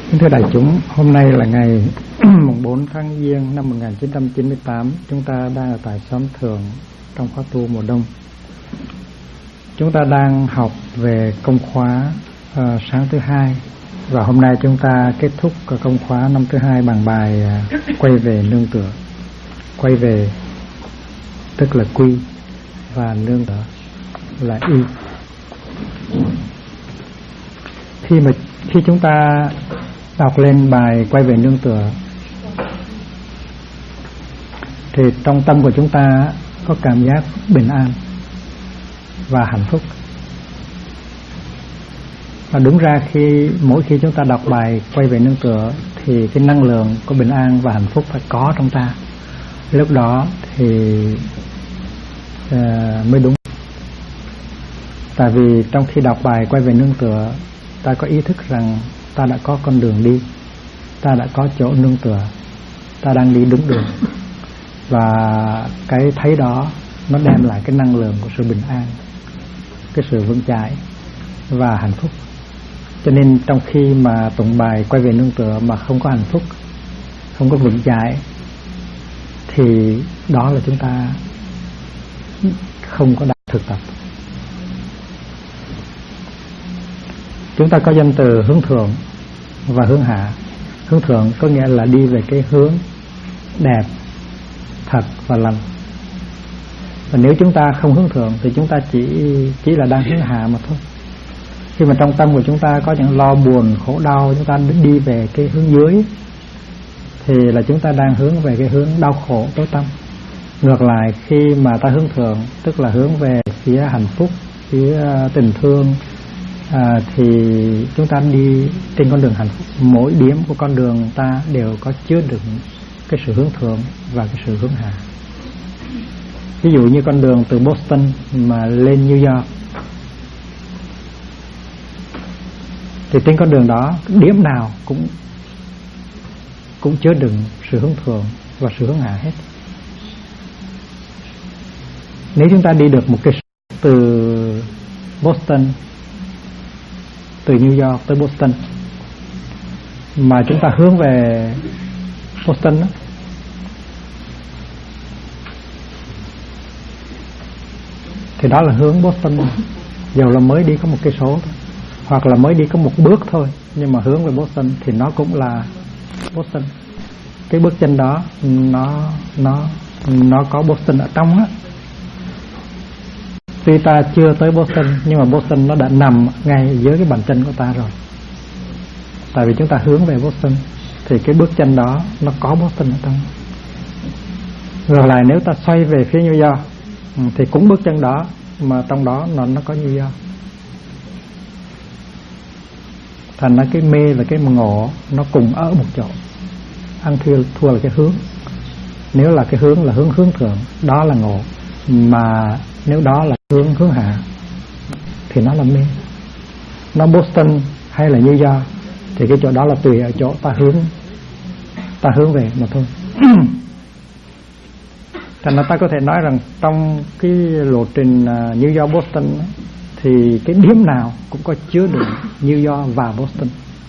Kính thưa đại chúng, hôm nay là ngày 4 tháng Giêng năm 1998. Chúng ta đang ở tại xóm Thượng trong khóa tu mùa đông. Chúng ta đang học về công khóa sáng thứ hai, và hôm nay chúng ta kết thúc công khóa năm thứ hai bằng bài quay về nương tựa. Quay về tức là quy, và nương tựa là y. Khi chúng ta đọc lên bài quay về nương tựa thì trong tâm của chúng ta có cảm giác bình an và hạnh phúc. Và đúng ra mỗi khi chúng ta đọc bài quay về nương tựa thì cái năng lượng của bình an và hạnh phúc phải có trong ta. Lúc đó thì mới đúng. Tại vì trong khi đọc bài quay về nương tựa, ta có ý thức rằng ta đã có con đường đi, ta đã có chỗ nương tựa, ta đang đi đúng đường. Và cái thấy đó nó đem lại cái năng lượng của sự bình an, cái sự vững chãi và hạnh phúc. Cho nên trong khi mà tụng bài quay về nương tựa mà không có hạnh phúc, không có vững chãi, thì đó là chúng ta không có đạt thực tập. Chúng ta có danh từ hướng thượng và hướng hạ. Hướng thượng có nghĩa là đi về cái hướng đẹp, thật và lành. Và nếu chúng ta không hướng thượng thì chúng ta chỉ là đang hướng hạ mà thôi. Khi mà trong tâm của chúng ta có những lo buồn, khổ đau, chúng ta đi về cái hướng dưới thì là chúng ta đang hướng về cái hướng đau khổ, tối tăm. Ngược lại, khi mà ta hướng thượng tức là hướng về phía hạnh phúc, phía tình thương, thì chúng ta đi trên con đường hạnh phúc. Mỗi điểm của con đường ta đều có chứa đựng cái sự hướng thượng và cái sự hướng hạ. Ví dụ như con đường từ Boston mà lên New York, thì trên con đường đó điểm nào cũng chứa đựng sự hướng thượng và sự hướng hạ hết. Nếu chúng ta đi được một cái từ Boston, từ New York tới Boston, mà chúng ta hướng về Boston đó, thì đó là hướng Boston. Dầu là mới đi có một cây số thôi, hoặc là mới đi có một bước thôi, nhưng mà hướng về Boston thì nó cũng là Boston. Cái bước chân đó nó có Boston ở trong á. Tuy ta chưa tới Boston, nhưng mà Boston nó đã nằm ngay dưới cái bàn chân của ta rồi. Tại vì chúng ta hướng về Boston thì cái bước chân đó nó có Boston ở trong. Ngược lại, nếu ta xoay về phía New York thì cũng bước chân đó, mà trong đó nó có New York. Thành ra cái mê và cái ngộ nó cùng ở một chỗ. Ăn thua là cái hướng. Nếu là cái hướng là hướng thượng, đó là ngộ. Mà nếu đó là hướng hạ thì nó là mê. Nó Boston hay là New York thì cái chỗ đó là tùy ở chỗ ta hướng về mà thôi. Thành ra ta có thể nói rằng trong cái lộ trình New York Boston thì cái điểm nào cũng có chứa đựng New York và Boston.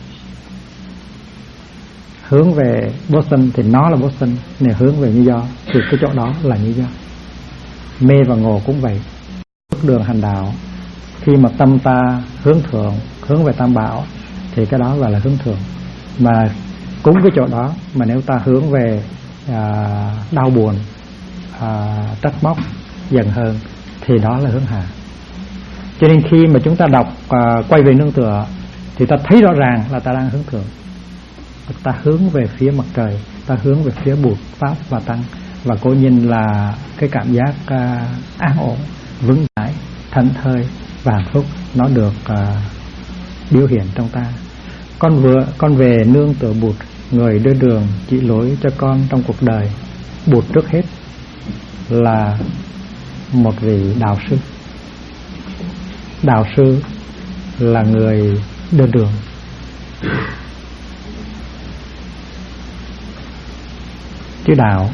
Hướng về Boston thì nó là Boston, nếu hướng về New York thì cái chỗ đó là New York. Mê và ngộ cũng vậy. Bước đường hành đạo, khi mà tâm ta hướng thượng, hướng về Tam Bảo thì cái đó gọi là hướng thượng. Mà cũng cái chỗ đó mà nếu ta hướng về đau buồn, trách móc, giận hờn thì đó là hướng hạ. Cho nên khi mà chúng ta đọc quay về nương tựa thì ta thấy rõ ràng là ta đang hướng thượng. Ta hướng về phía mặt trời, ta hướng về phía Bụt, Pháp và Tăng. Và cố nhiên là cái cảm giác an ổn, vững chãi, thảnh thơi và hạnh phúc nó được biểu hiện trong ta. Con về nương tựa Bụt, người đưa đường chỉ lối cho con trong cuộc đời. Bụt trước hết là một vị đạo sư. Đạo sư là người đưa đường. Chữ đạo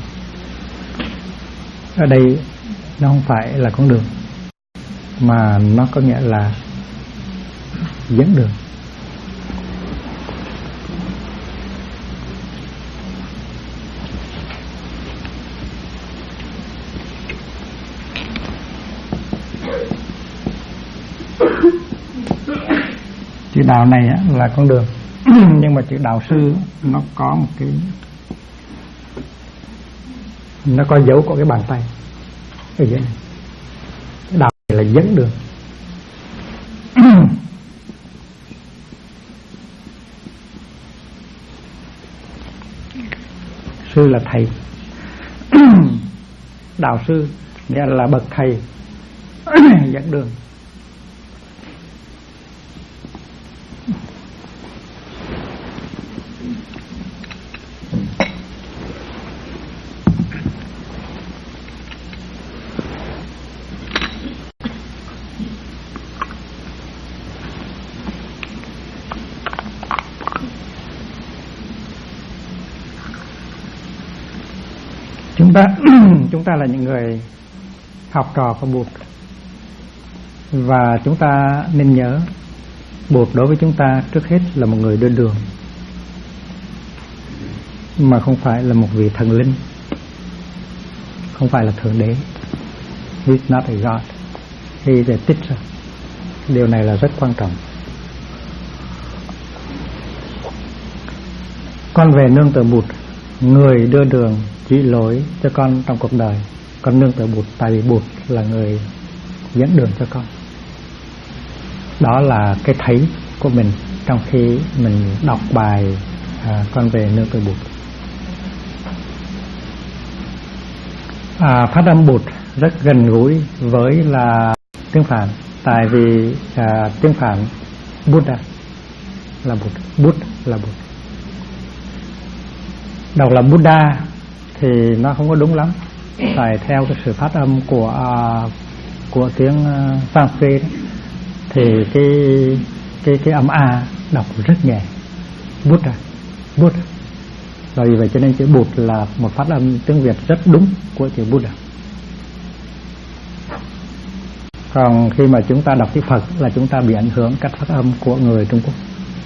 ở đây nó không phải là con đường, mà nó có nghĩa là dẫn đường. Chữ đạo này là con đường. Nhưng mà chữ đạo sư nó có một cái, nó có dấu của cái bàn tay ở dưới này. Đạo này là dẫn đường. Sư là thầy. Đạo sư nghĩa là bậc thầy dẫn đường. Chúng ta là những người học trò của Bụt, và chúng ta nên nhớ Bụt đối với chúng ta trước hết là một người đưa đường, mà không phải là một vị thần linh, không phải là thượng đế. He is not a God, he is a teacher. Điều này là rất quan trọng. Con về nương tựa Bụt, người đưa đường chỉ lối cho con trong cuộc đời. Con nương tựa Bụt tại vì Bụt là người dẫn đường cho con. Đó là cái thấy của mình trong khi mình đọc bài con về nương tựa Bụt. Phát âm Bụt rất gần gũi với là tiếng Phạn, tại vì tiếng Phạn Buddha là Bụt, Bụt là Bụt. Đọc là Buddha thì nó không có đúng lắm, tại theo cái sự phát âm của tiếng Sanskrit thì cái âm a đọc rất nhẹ, Buddha, Buddha. Và vì vậy cho nên chữ Bụt là một phát âm tiếng Việt rất đúng của chữ Buddha. Còn khi mà chúng ta đọc chữ Phật là chúng ta bị ảnh hưởng cách phát âm của người Trung Quốc.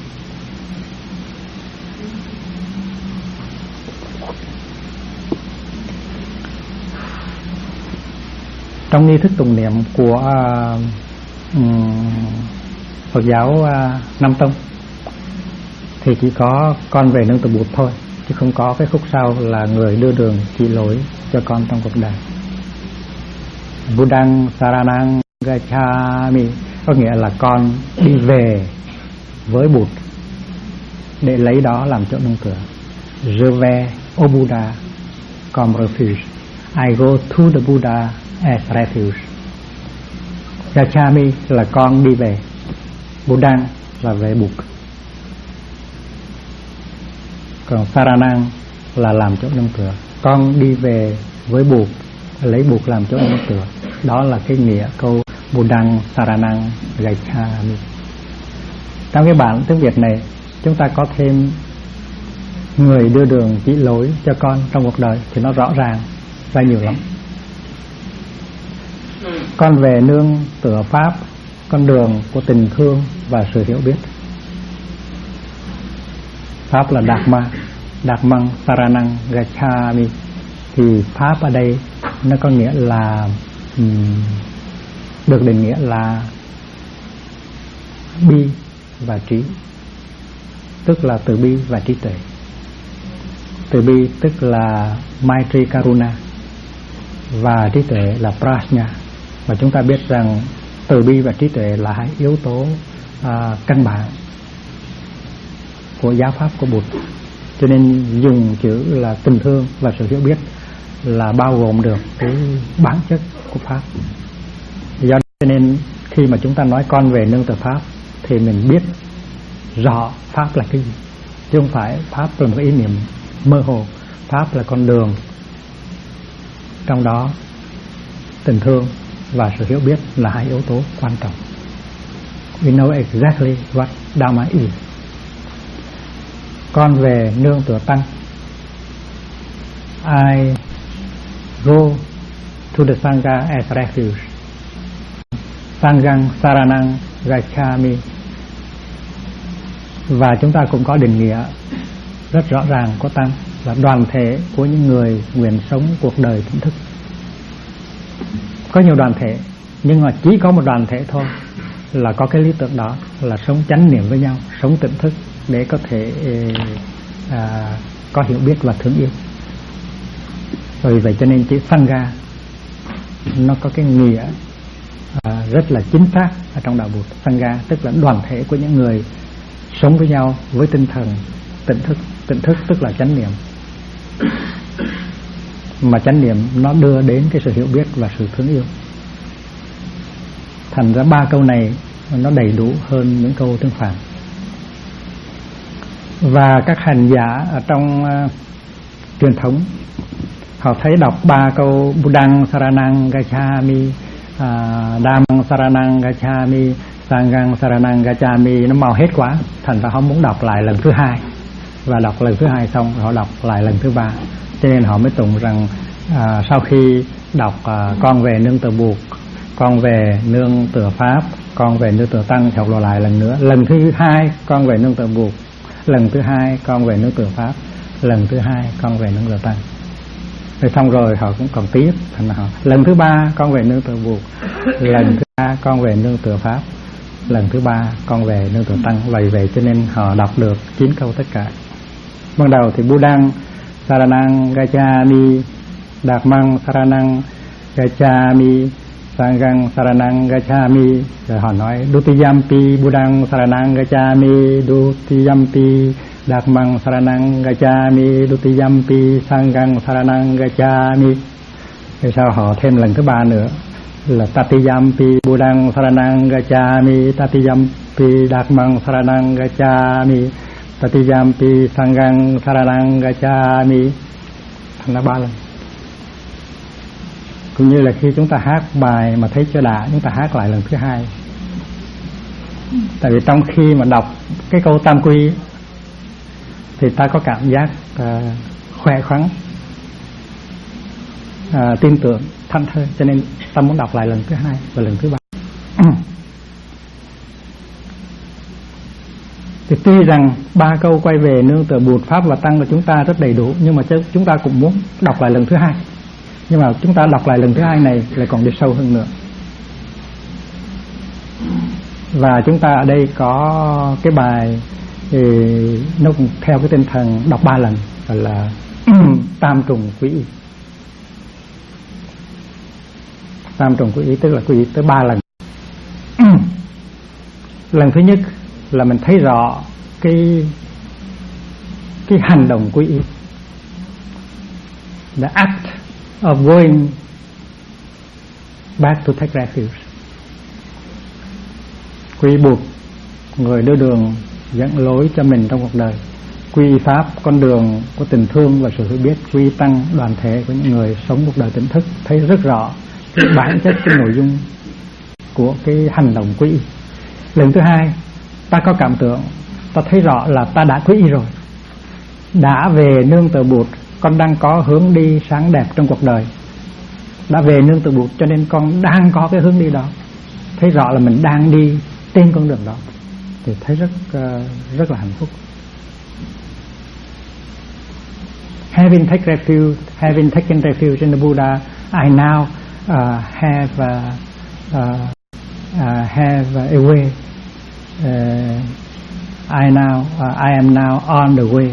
Trong nghi thức tụng niệm của Phật giáo Nam Tông thì chỉ có con về nương tựa Bụt thôi, chứ không có cái khúc sau là người đưa đường chỉ lối cho con trong cuộc đời. Buddhang Saranang Gacchami có nghĩa là con đi về với Bụt để lấy đó làm chỗ nương tựa. Je vais au Buddha comme refuge. I go to the Buddha as refuge. Gacchami là con đi về, Buddhang là về Bụt. Còn Saranang là làm chỗ nương tựa. Con đi về với Bụt, lấy Bụt làm chỗ nương tựa. Đó là cái nghĩa câu Buddhang Saranang Gacchami. Trong cái bản tiếng Việt này chúng ta có thêm người đưa đường chỉ lối cho con trong cuộc đời thì nó rõ ràng ra nhiều lắm. Con về nương tựa Pháp, con đường của tình thương và sự hiểu biết. Pháp là Dhammang Saranang Gacchami. Thì Pháp ở đây nó có nghĩa là được định nghĩa là bi và trí, tức là từ bi và trí tuệ. Từ bi tức là Maitri Karuna và trí tuệ là Prajna. Và chúng ta biết rằng từ bi và trí tuệ là hai yếu tố căn bản của giáo pháp của Bụt. Cho nên dùng chữ là tình thương và sự hiểu biết là bao gồm được cái bản chất của Pháp. Do đó nên khi mà chúng ta nói con về nương tựa Pháp thì mình biết rõ Pháp là cái gì, chứ không phải Pháp là một cái ý niệm mơ hồ. Pháp là con đường, trong đó tình thương và sự hiểu biết là hai yếu tố quan trọng. We know exactly what Dharma is. Con về nương tựa Tăng. I go to the Sangha as refuge. Sanghang Saranang Gacchami. Và chúng ta cũng có định nghĩa rất rõ ràng của Tăng là đoàn thể của những người nguyện sống cuộc đời tỉnh thức. Có nhiều đoàn thể nhưng mà chỉ có một đoàn thể thôi là có cái lý tưởng đó, là sống chánh niệm với nhau, sống tỉnh thức để có thể có hiểu biết và thương yêu. Vì vậy cho nên chữ Sangha nó có cái nghĩa rất là chính xác ở trong đạo Bụt. Sangha tức là đoàn thể của những người sống với nhau với tinh thần tỉnh thức. Tỉnh thức tức là chánh niệm, mà chánh niệm nó đưa đến cái sự hiểu biết và sự thương yêu. Thành ra 3 câu này nó đầy đủ hơn những câu tương phản. Và các hành giả ở trong truyền thống, họ thấy đọc 3 câu Buddhang Saranang Gacchami, Dhammang Saranang Gacchami, Sanghang Saranang Gacchami nó mau hết quá, thành ra họ muốn đọc lại lần thứ 2. Và đọc lần thứ 2 xong họ đọc lại lần thứ 3. Cho nên họ mới tụng rằng sau khi đọc con về nương tựa Bụt, con về nương tựa Pháp, con về nương tựa Tăng, thì học lại lần nữa. Lần thứ 2 con về nương tựa Bụt, lần thứ 2 con về nương tựa Pháp, lần thứ 2 con về nương tựa Tăng. Rồi xong rồi họ cũng còn tiếp, thành họ lần thứ 3 con về nương tựa Bụt, lần thứ 3 con về nương tựa Pháp, lần thứ 3 con về nương tựa Tăng. Vậy cho nên họ đọc được 9 câu tất cả. Ban đầu thì Buddhang Saranang Gacchami, Dhammang Saranang Gacchami, Sanghang Saranang Gacchami. Rồi họ nói Dutiyampi Buddhang Saranang Gacchami, Dutiyampi Dhammang Saranang Gacchami, Dutiyampi Sanghang Saranang Gacchami. Rồi sau họ thêm lần thứ 3 nữa là Tatiyampi Buddhang Saranang Gacchami, Tatiyampi Dhammang Saranang Gacchami, Tatiyampi Sanghang Saranang Gacchami. Thành ra 3 lần. Cũng như là khi chúng ta hát bài mà thấy chưa đã, chúng ta hát lại lần thứ 2. Tại vì trong khi mà đọc cái câu tam quy thì ta có cảm giác khỏe khoắn, tin tưởng, thanh thơi, cho nên ta muốn đọc lại lần thứ 2 và lần thứ 3. Thì tuy rằng 3 câu quay về nương tựa Bụt, Pháp và Tăng của chúng ta rất đầy đủ, nhưng mà chúng ta cũng muốn đọc lại lần thứ 2. Nhưng mà chúng ta đọc lại lần thứ 2 này lại còn đi sâu hơn nữa. Và chúng ta ở đây có cái bài thì nó cũng theo cái tinh thần đọc 3 lần, gọi là tam trùng quy y. Tam trùng quy y tức là quy y tới 3 lần. Lần thứ nhất là mình thấy rõ cái hành động quy y, the act of going back to take refuge. Quy y Bụt, người đưa đường dẫn lối cho mình trong cuộc đời. Quy y Pháp, con đường của tình thương và sự hiểu biết. Quy y Tăng, đoàn thể của những người sống cuộc đời tỉnh thức. Thấy rất rõ cái bản chất, cái nội dung của cái hành động quy y. Lần thứ 2, ta có cảm tưởng, ta thấy rõ là ta đã quy y rồi, đã về nương tựa Bụt, con đang có hướng đi sáng đẹp trong cuộc đời. Đã về nương tựa Bụt cho nên con đang có cái hướng đi đó, thấy rõ là mình đang đi trên con đường đó, thì thấy rất là hạnh phúc. Having taken refuge in the Buddha, I now have a way. I am now on the way,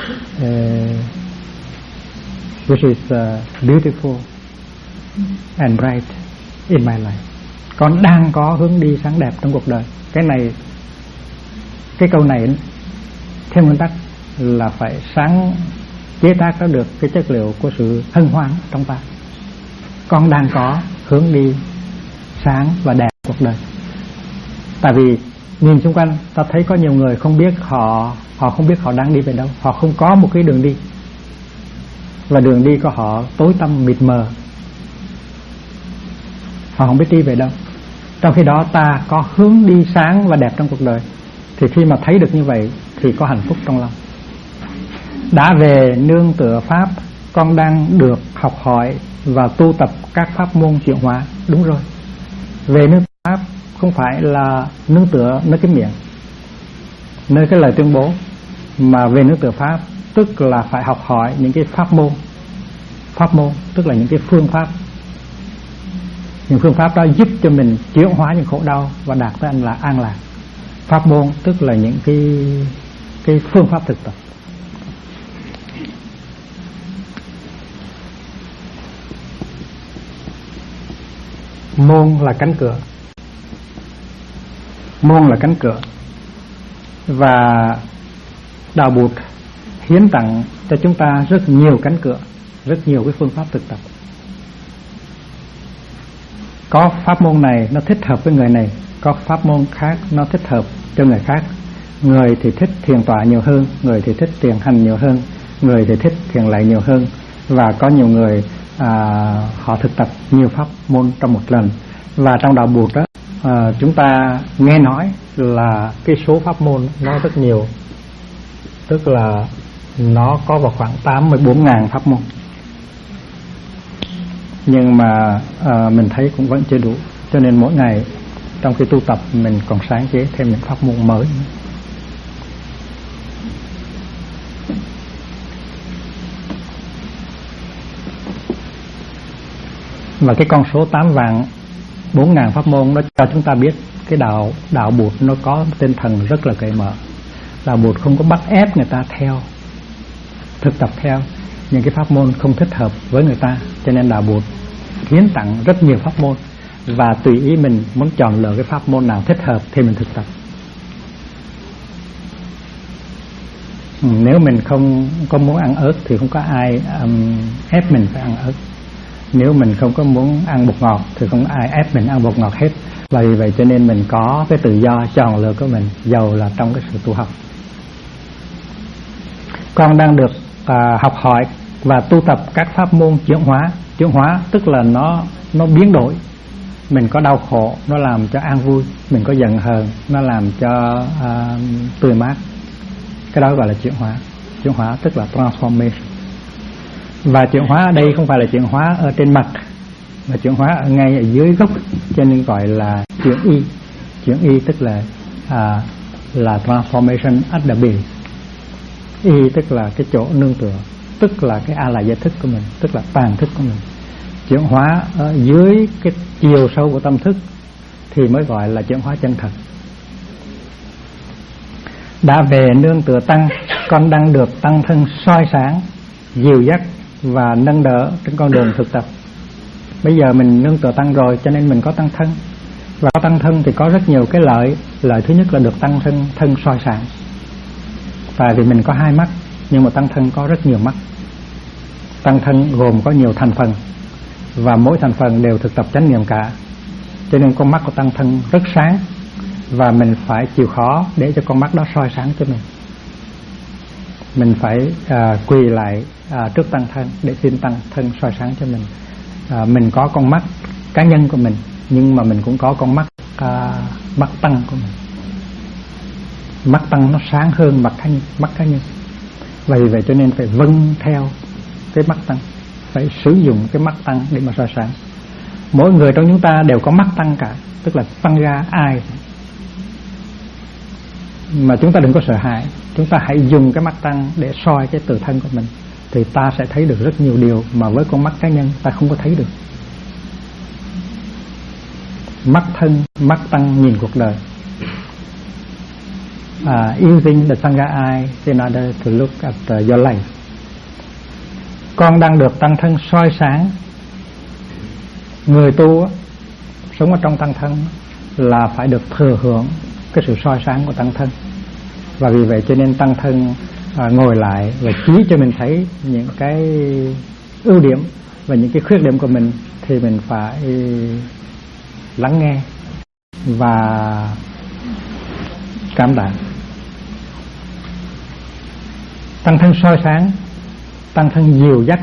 which is beautiful and bright in my life. Con đang có hướng đi sáng đẹp trong cuộc đời. Cái câu này theo nguyên tắc là phải chế tác ra được cái chất liệu của sự hân hoan trong ta. Con đang có hướng đi sáng và đẹp cuộc đời. Tại vì nhìn xung quanh ta thấy có nhiều người không biết họ không biết họ đang đi về đâu, họ không có một cái đường đi, và đường đi của họ tối tăm mịt mờ, họ không biết đi về đâu. Trong khi đó ta có hướng đi sáng và đẹp trong cuộc đời, thì khi mà thấy được như vậy thì có hạnh phúc trong lòng. Đã về nương tựa Pháp, con đang được học hỏi và tu tập các pháp môn chuyển hóa. Đúng rồi, về nương tựa Pháp không phải là nương tựa nơi cái miệng, nơi cái lời tuyên bố, mà về nương tựa Pháp tức là phải học hỏi những cái pháp môn tức là những cái phương pháp Những phương pháp đó giúp cho mình chuyển hóa những khổ đau và đạt tới an lạc. Pháp môn tức là những cái phương pháp thực tập. Môn là cánh cửa. Môn là cánh cửa. Và Đạo Bụt hiến tặng cho chúng ta rất nhiều cánh cửa, rất nhiều cái phương pháp thực tập. Có pháp môn này nó thích hợp với người này, có pháp môn khác nó thích hợp cho người khác. Người thì thích thiền tọa nhiều hơn, người thì thích thiền hành nhiều hơn, người thì thích thiền lạy nhiều hơn. Và có nhiều người họ thực tập nhiều pháp môn trong một lần. Và trong Đạo Bụt đó, chúng ta nghe nói là cái số pháp môn nó rất nhiều, tức là nó có vào khoảng 84.000 pháp môn. Nhưng mà mình thấy cũng vẫn chưa đủ, cho nên mỗi ngày trong khi tu tập mình còn sáng chế thêm những pháp môn mới. Và cái con số 8.400.000 pháp môn nó cho chúng ta biết cái đạo Bụt nó có tinh thần rất là cởi mở. Đạo Bụt không có bắt ép người ta theo, thực tập theo những cái pháp môn không thích hợp với người ta. Cho nên Đạo Bụt hiến tặng rất nhiều pháp môn, và tùy ý mình muốn chọn lựa cái pháp môn nào thích hợp thì mình thực tập. Nếu mình không có muốn ăn ớt thì không có ai ép mình phải ăn ớt. Nếu mình không có muốn ăn bột ngọt thì không có ai ép mình ăn bột ngọt hết. Và vì vậy cho nên mình có cái tự do chọn lựa của mình, dầu là trong cái sự tu học. Con đang được học hỏi và tu tập các pháp môn chuyển hóa. Chuyển hóa tức là nó biến đổi. Mình có đau khổ, nó làm cho an vui. Mình có giận hờn, nó làm cho tươi mát. Cái đó gọi là chuyển hóa. Chuyển hóa tức là transformation. Và chuyển hóa ở đây không phải là chuyển hóa ở trên mặt, mà chuyển hóa ở ngay ở dưới gốc, cho nên gọi là chuyển y. Chuyển y tức là transformation at the base. Y tức là cái chỗ nương tựa, tức là cái a la gia thức của mình, tức là tàng thức của mình. Chuyển hóa ở dưới cái chiều sâu của tâm thức thì mới gọi là chuyển hóa chân thật. Đã về nương tựa tăng, con đang được tăng thân soi sáng, dìu dắt và nâng đỡ trên con đường thực tập. Bây giờ mình nương tựa tăng rồi, cho nên mình có tăng thân. Và có tăng thân thì có rất nhiều cái lợi. Lợi thứ nhất là được tăng thân soi sáng. Tại vì mình có hai mắt, nhưng mà tăng thân có rất nhiều mắt. Tăng thân gồm có nhiều thành phần, và mỗi thành phần đều thực tập chánh niệm cả. Cho nên con mắt của tăng thân rất sáng, và mình phải chịu khó để cho con mắt đó soi sáng cho mình. Mình phải quỳ lại trước tăng thân để xin tăng thân soi sáng cho mình. Mình có con mắt cá nhân của mình, nhưng mà mình cũng có con mắt tăng của mình. Mắt tăng nó sáng hơn mắt cá nhân. Vì vậy cho nên phải vâng theo cái mắt tăng, phải sử dụng cái mắt tăng để mà soi sáng. Mỗi người trong chúng ta đều có mắt tăng cả, tức là tăng ra ai. Mà chúng ta đừng có sợ hãi, chúng ta hãy dùng cái mắt tăng để soi cái tự thân của mình, thì ta sẽ thấy được rất nhiều điều mà với con mắt cá nhân ta không có thấy được. Mắt thân, mắt tăng nhìn cuộc đời. Using the Sangha eye in order to look at your life. Con đang được tăng thân soi sáng. Người tu sống ở trong tăng thân là phải được thừa hưởng cái sự soi sáng của tăng thân. Và vì vậy cho nên tăng thân ngồi lại và chỉ cho mình thấy những cái ưu điểm và những cái khuyết điểm của mình, thì mình phải lắng nghe và cảm tạ. Tăng thân soi sáng, tăng thân dìu dắt.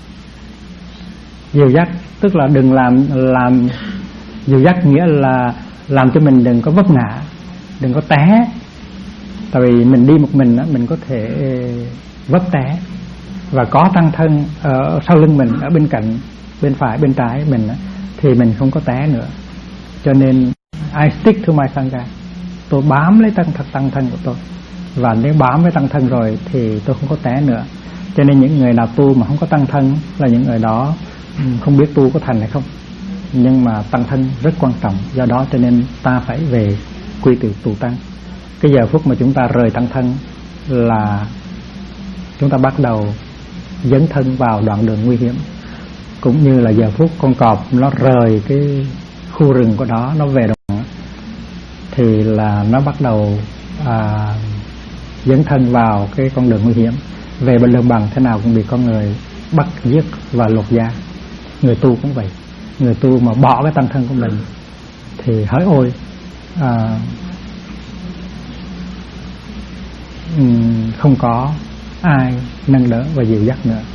Dìu dắt tức là đừng làm dìu dắt nghĩa là làm cho mình đừng có vấp ngã, đừng có té. Tại vì mình đi một mình mình có thể vấp té. Và có tăng thân ở sau lưng mình, ở bên cạnh, bên phải, bên trái mình, thì mình không có té nữa. Cho nên I stick to my Sangha. Tôi bám lấy tăng thân của tôi. Và nếu bám với tăng thân rồi thì tôi không có té nữa. Cho nên những người nào tu mà không có tăng thân là những người đó không biết tu có thành hay không. nhưng mà tăng thân rất quan trọng. Do đó cho nên ta phải về quy từ tù tăng. Cái giờ phút mà chúng ta rời tăng thân là chúng ta bắt đầu dấn thân vào đoạn đường nguy hiểm. Cũng như là giờ phút con cọp nó rời cái khu rừng của nó về đồng thì là nó bắt đầu dấn thân vào cái con đường nguy hiểm. Về bên đường bằng thế nào cũng bị con người bắt giết và lột da. Người tu cũng vậy. Người tu mà bỏ cái tăng thân của mình thì hỡi ôi, không có ai nâng đỡ và dìu dắt nữa.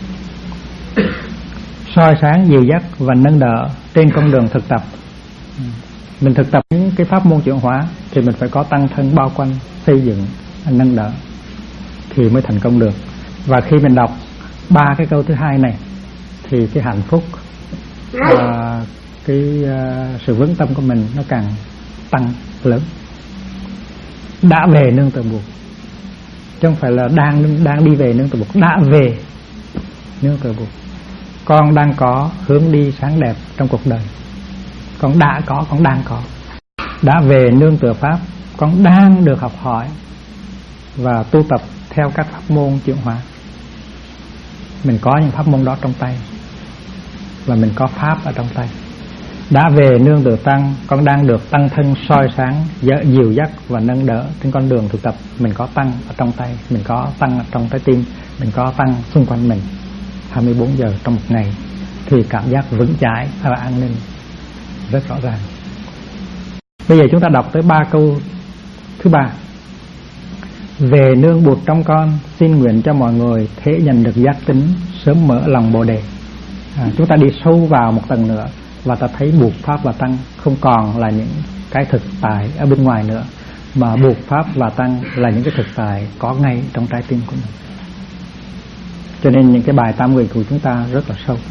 Soi sáng, dìu dắt và nâng đỡ trên con đường thực tập. Mình thực tập những cái pháp môn chuyển hóa thì mình phải có tăng thân bao quanh, xây dựng, nâng đỡ thì mới thành công được. Và khi mình đọc 3 cái câu thứ hai này thì cái hạnh phúc và cái sự vững tâm của mình nó càng tăng lớn. Đã về nương tựa buộc, chứ không phải là đang đi về nương tựa buộc. Đã về nương tựa buộc. Con đang có hướng đi sáng đẹp trong cuộc đời. Con đã có, con đang có. Đã về nương tựa pháp, con đang được học hỏi và tu tập theo các pháp môn chuyển hóa. Mình có những pháp môn đó trong tay và mình có pháp ở trong tay. Đã về nương tựa tăng, con đang được tăng thân soi sáng, dìu dắt và nâng đỡ trên con đường thực tập. Mình có tăng ở trong tay, mình có tăng ở trong trái tim, mình có tăng xung quanh mình 24 giờ trong một ngày thì cảm giác vững chãi và an ninh rất rõ ràng. Bây giờ chúng ta đọc tới 3 câu thứ 3. Về nương Bụt trong con, xin nguyện cho mọi người thể nhận được giác tính, sớm mở lòng Bồ Đề. Chúng ta đi sâu vào một tầng nữa và ta thấy Bụt, Pháp và Tăng không còn là những cái thực tại ở bên ngoài nữa, mà Bụt, Pháp và Tăng là những cái thực tại có ngay trong trái tim của mình. Cho nên những cái bài tam nguyện của chúng ta rất là sâu.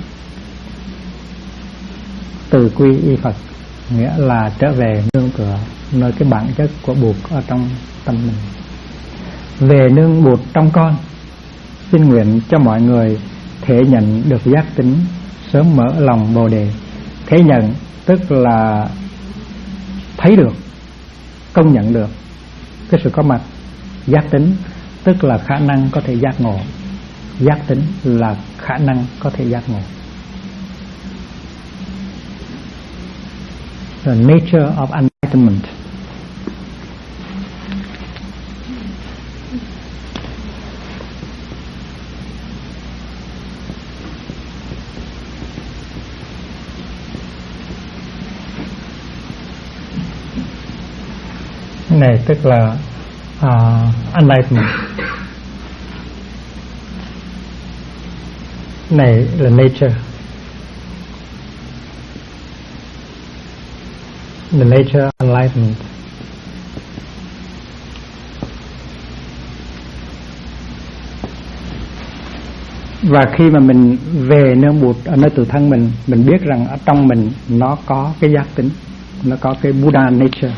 Từ quy y Phật nghĩa là trở về nương tựa nơi cái bản chất của Bụt ở trong tâm mình. Về nương Bụt trong con, xin nguyện cho mọi người thể nhận được giác tính, sớm mở lòng Bồ Đề. Thể nhận tức là thấy được, công nhận được cái sự có mặt. Giác tính tức là khả năng có thể giác ngộ. Giác tính là khả năng có thể giác ngộ. The nature of enlightenment. Này tức là enlightenment. Này là nature. The nature of enlightenment. Và khi mà mình về nương Bụt ở nơi tự thân mình biết rằng ở trong mình nó có cái giác tính, nó có cái Buddha nature.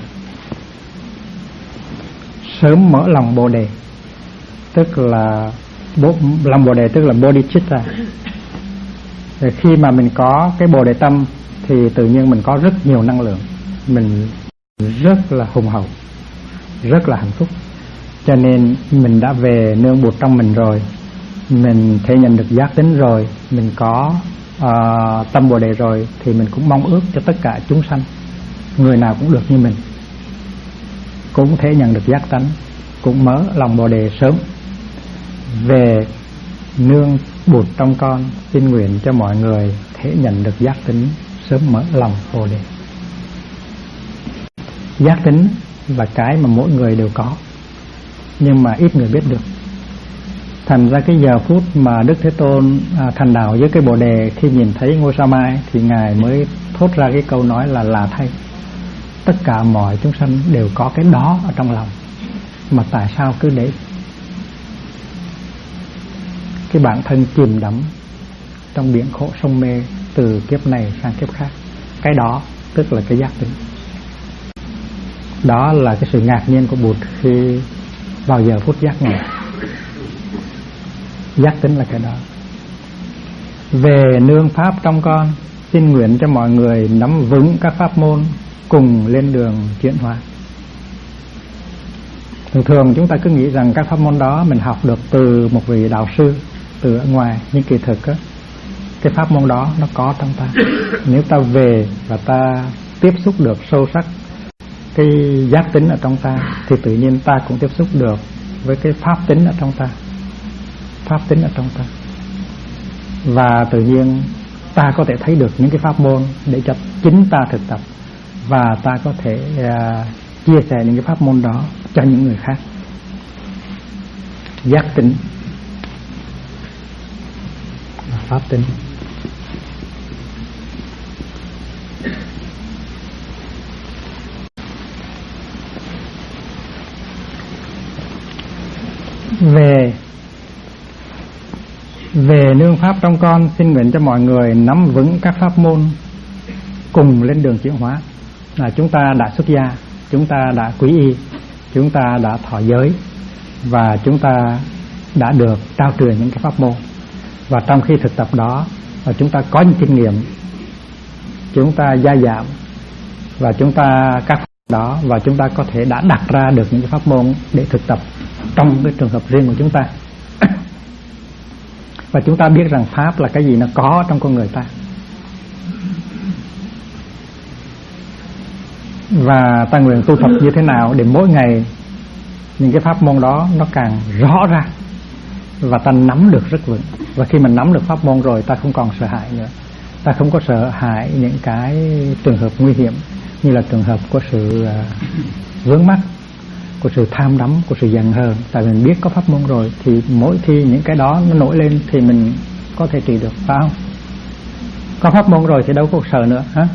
Sớm mở lòng Bồ Đề, tức là lòng Bồ Đề tức là Bodhicitta. Rồi khi mà mình có cái Bồ Đề tâm thì tự nhiên mình có rất nhiều năng lượng, mình rất là hùng hậu, rất là hạnh phúc. Cho nên mình đã về nương Bụt trong mình rồi, mình thể nhận được giác tính rồi, mình có tâm Bồ Đề rồi, thì mình cũng mong ước cho tất cả chúng sanh, người nào cũng được như mình, cũng thể nhận được giác tánh, cũng mở lòng Bồ Đề sớm. Về nương Bụt trong con, xin nguyện cho mọi người thể nhận được giác tính, sớm mở lòng Bồ Đề. Giác tính là cái mà mỗi người đều có, nhưng mà ít người biết được. Thành ra cái giờ phút mà Đức Thế Tôn thành đạo với cái Bồ Đề, khi nhìn thấy ngôi sao mai thì Ngài mới thốt ra cái câu nói là thay. Tất cả mọi chúng sanh đều có cái đó ở trong lòng, mà tại sao cứ để cái bản thân chìm đắm trong biển khổ sông mê từ kiếp này sang kiếp khác. Cái đó tức là cái giác tính. Đó là cái sự ngạc nhiên của Bụt khi vào giờ phút giác ngộ. Giác tính là cái đó. Về nương Pháp trong con, xin nguyện cho mọi người nắm vững các pháp môn cùng lên đường chuyển hóa. Thường thường chúng ta cứ nghĩ rằng các pháp môn đó mình học được từ một vị đạo sư từ ở ngoài, nhưng kỳ thực á, cái pháp môn đó nó có trong ta. Nếu ta về và ta tiếp xúc được sâu sắc cái giác tính ở trong ta, thì tự nhiên ta cũng tiếp xúc được với cái pháp tính ở trong ta, pháp tính ở trong ta, và tự nhiên ta có thể thấy được những cái pháp môn để cho chính ta thực tập, và ta có thể chia sẻ những cái pháp môn đó cho những người khác. Giác tính, pháp tính. Về nương pháp trong con, xin nguyện cho mọi người nắm vững các pháp môn cùng lên đường chuyển hóa. Là chúng ta đã xuất gia, chúng ta đã quy y, chúng ta đã thọ giới, và chúng ta đã được trao truyền những cái pháp môn. Và trong khi thực tập đó, và chúng ta có những kinh nghiệm, chúng ta gia giảm, và chúng ta các pháp đó, và chúng ta có thể đã đặt ra được những cái pháp môn để thực tập trong cái trường hợp riêng của chúng ta. Và chúng ta biết rằng pháp là cái gì nó có trong con người ta. Và ta nguyện tu tập như thế nào để mỗi ngày những cái pháp môn đó nó càng rõ ra, và ta nắm được rất vững. Và khi mình nắm được pháp môn rồi, ta không còn sợ hãi nữa. Ta không có sợ hãi những cái trường hợp nguy hiểm, như là trường hợp của sự vướng mắc, của sự tham đắm, của sự giận hờn. Tại mình biết có pháp môn rồi, thì mỗi khi những cái đó nó nổi lên thì mình có thể trị được, phải không? Có pháp môn rồi thì đâu có sợ nữa hả?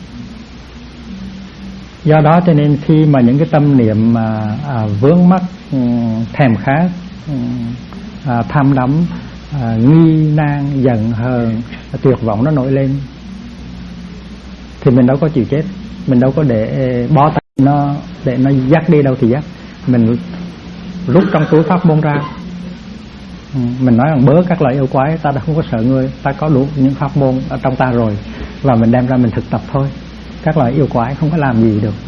Do đó cho nên khi mà những cái tâm niệm vướng mắc, thèm khát, tham đắm, nghi nan, giận hờn, tuyệt vọng nó nổi lên, thì mình đâu có chịu chết, mình đâu có để bó tay nó để nó dắt đi đâu thì dắt. Mình rút trong túi pháp môn ra, mình nói rằng bớ các loại yêu quái, ta đã không có sợ ngươi, ta có đủ những pháp môn ở trong ta rồi, và mình đem ra mình thực tập thôi. Các loại yêu quái không có làm gì được.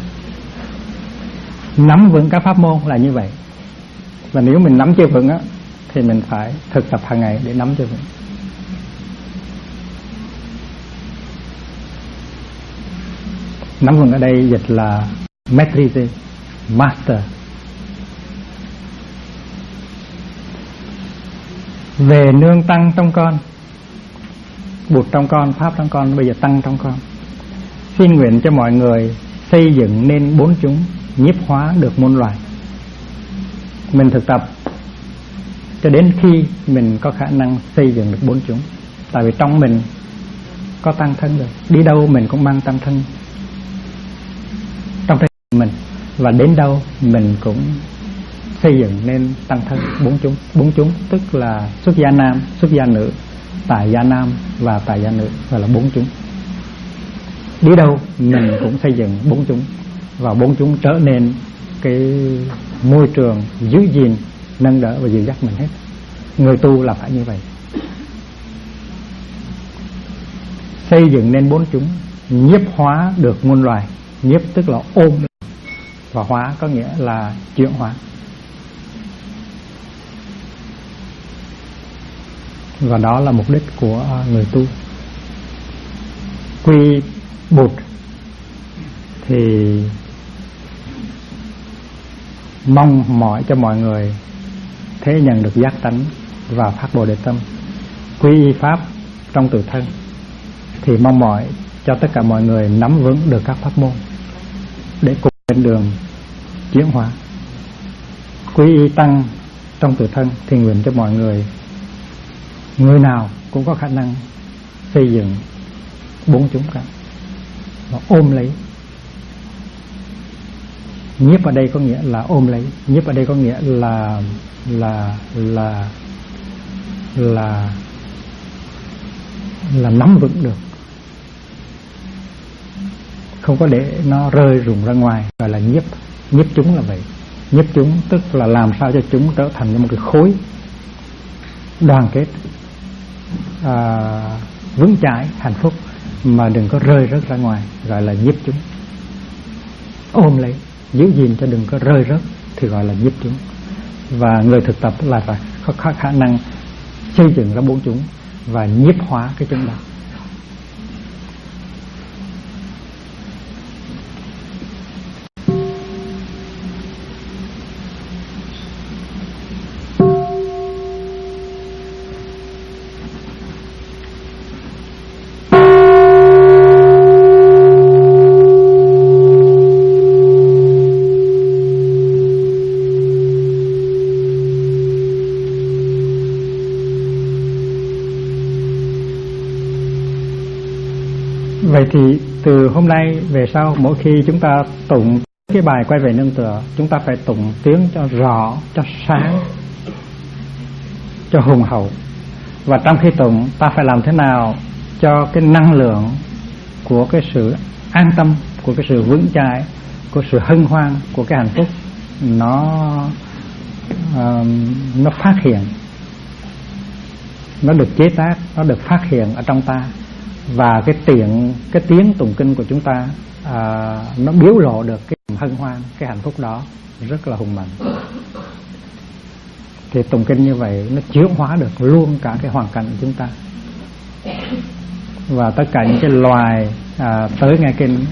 Nắm vững các pháp môn là như vậy. Và nếu mình nắm chưa vững á, thì mình phải thực tập hàng ngày để nắm cho vững. Nắm vững ở đây dịch là maîtriser, master. Về nương tăng trong con, Bụt trong con, pháp trong con, bây giờ tăng trong con. Xin nguyện cho mọi người xây dựng nên 4 chúng, nhiếp hóa được muôn loài. Mình thực tập cho đến khi mình có khả năng xây dựng được 4 chúng. Tại vì trong mình có tăng thân rồi, đi đâu mình cũng mang tăng thân trong thân mình, và đến đâu mình cũng xây dựng nên tăng thân 4 chúng. 4 chúng tức là xuất gia nam, xuất gia nữ, tại gia nam và tại gia nữ, gọi là 4 chúng. Đi đâu mình cũng xây dựng 4 chúng, và 4 chúng trở nên cái môi trường giữ gìn, nâng đỡ và dìu dắt mình hết. Người tu là phải như vậy. Xây dựng nên 4 chúng, nhiếp hóa được muôn loài. Nhiếp tức là ôm, và hóa có nghĩa là chuyển hóa. Và đó là mục đích của người tu. Quy Bụt thì mong mỏi cho mọi người thế nhận được giác tánh và phát Bồ Đề tâm. Quy y pháp trong tự thân thì mong mỏi cho tất cả mọi người nắm vững được các pháp môn để cùng lên đường chuyển hóa. Quy y tăng trong tự thân thì nguyện cho mọi người, người nào cũng có khả năng xây dựng 4 chúng cả, và ôm lấy. Nhiếp ở đây có nghĩa là ôm lấy. Nhiếp ở đây có nghĩa là nắm vững được, không có để nó rơi rụng ra ngoài, gọi là nhiếp. Nhiếp chúng là vậy. Nhiếp chúng tức là làm sao cho chúng trở thành một cái khối đoàn kết, vững chãi, hạnh phúc. mà đừng có rơi rớt ra ngoài, gọi là nhiếp chúng. Ôm lấy, giữ gìn cho đừng có rơi rớt thì gọi là nhiếp chúng. Và người thực tập là phải có khả năng xây dựng ra 4 chúng và nhiếp hóa cái chúng đó. Vậy thì từ hôm nay về sau, mỗi khi chúng ta tụng cái bài quay về nương tựa, chúng ta phải tụng tiếng cho rõ, cho sáng, cho hùng hậu. Và trong khi tụng, ta phải làm thế nào cho cái năng lượng của cái sự an tâm, của cái sự vững chãi, của sự hân hoan, của cái hạnh phúc nó phát hiện, nó được chế tác, nó được phát hiện ở trong ta. Và cái tiếng tụng kinh của chúng ta nó biểu lộ được cái hân hoan, cái hạnh phúc đó rất là hùng mạnh. Thì tụng kinh như vậy nó chuyển hóa được luôn cả cái hoàn cảnh của chúng ta. Và tất cả những cái loài tới nghe kinh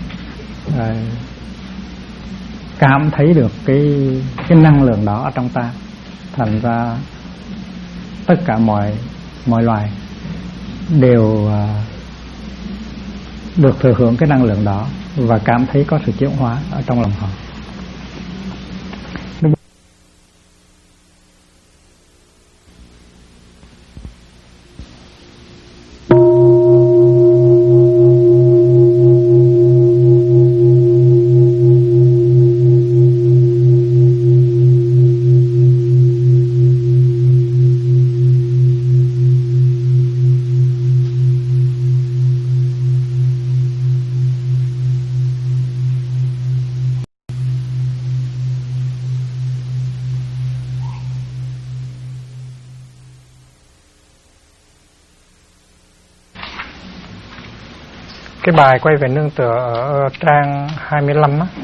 cảm thấy được cái năng lượng đó ở trong ta. Thành ra tất cả mọi loài đều được thừa hưởng cái năng lượng đó và cảm thấy có sự chuyển hóa ở trong lòng họ. Cái bài quay về nương tựa ở trang 25 á,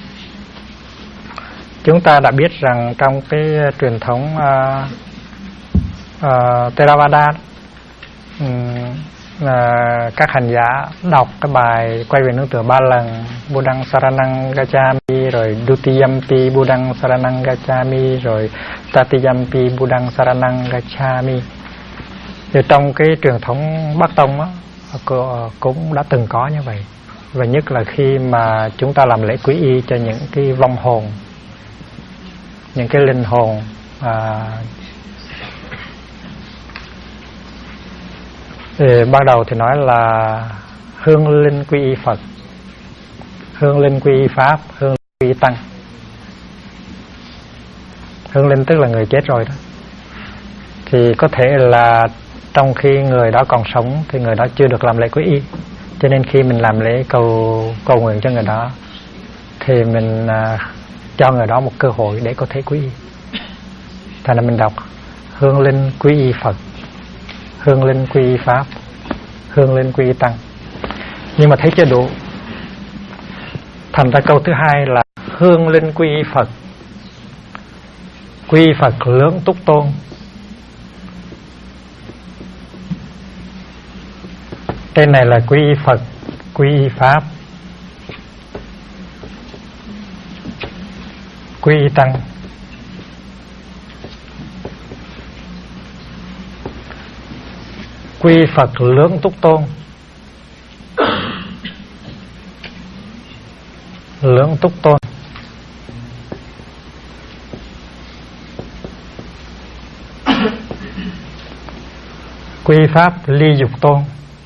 chúng ta đã biết rằng trong cái truyền thống Theravada, các hành giả đọc cái bài quay về nương tựa 3 lần, Buddhang Saranang Gacchami, rồi Dutiyampi Buddhang Saranang Gacchami, rồi Tatiyampi Buddhang Saranang Gacchami. Thì trong cái truyền thống Bắc Tông á, cũng đã từng có như vậy. Và nhất là khi mà chúng ta làm lễ quy y cho những cái vong hồn, những cái linh hồn ban đầu thì nói là hương linh quy y Phật, hương linh quy y Pháp, hương linh quy y Tăng. Hương linh tức là người chết rồi đó. Thì có thể là trong khi người đó còn sống thì người đó chưa được làm lễ quy y, cho nên khi mình làm lễ cầu nguyện cho người đó thì mình cho người đó một cơ hội để có thể quy y. Thành ra mình đọc hương linh quy y Phật, hương linh quy y Pháp, hương linh quy y Tăng. Nhưng mà thấy chưa đủ. Thành ra câu thứ hai là hương linh quy y Phật, quy y Phật lưỡng túc tôn. Trên này là quy y Phật, quy y Pháp, quy y Tăng. Quy y Phật lưỡng túc tôn. Lưỡng túc tôn. Quy y Pháp ly dục tôn.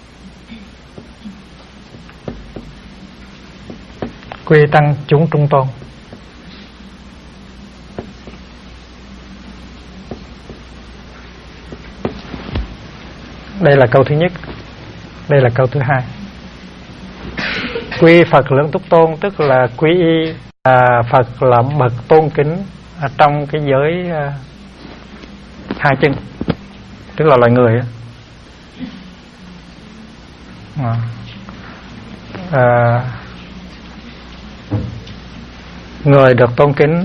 Quy y Tăng chúng trung tôn. Đây là câu thứ nhất. Đây là câu thứ hai. Quy y Phật lưỡng túc tôn tức là quy y Phật là bậc tôn kính trong cái giới hai chân, tức là loài người. người được tôn kính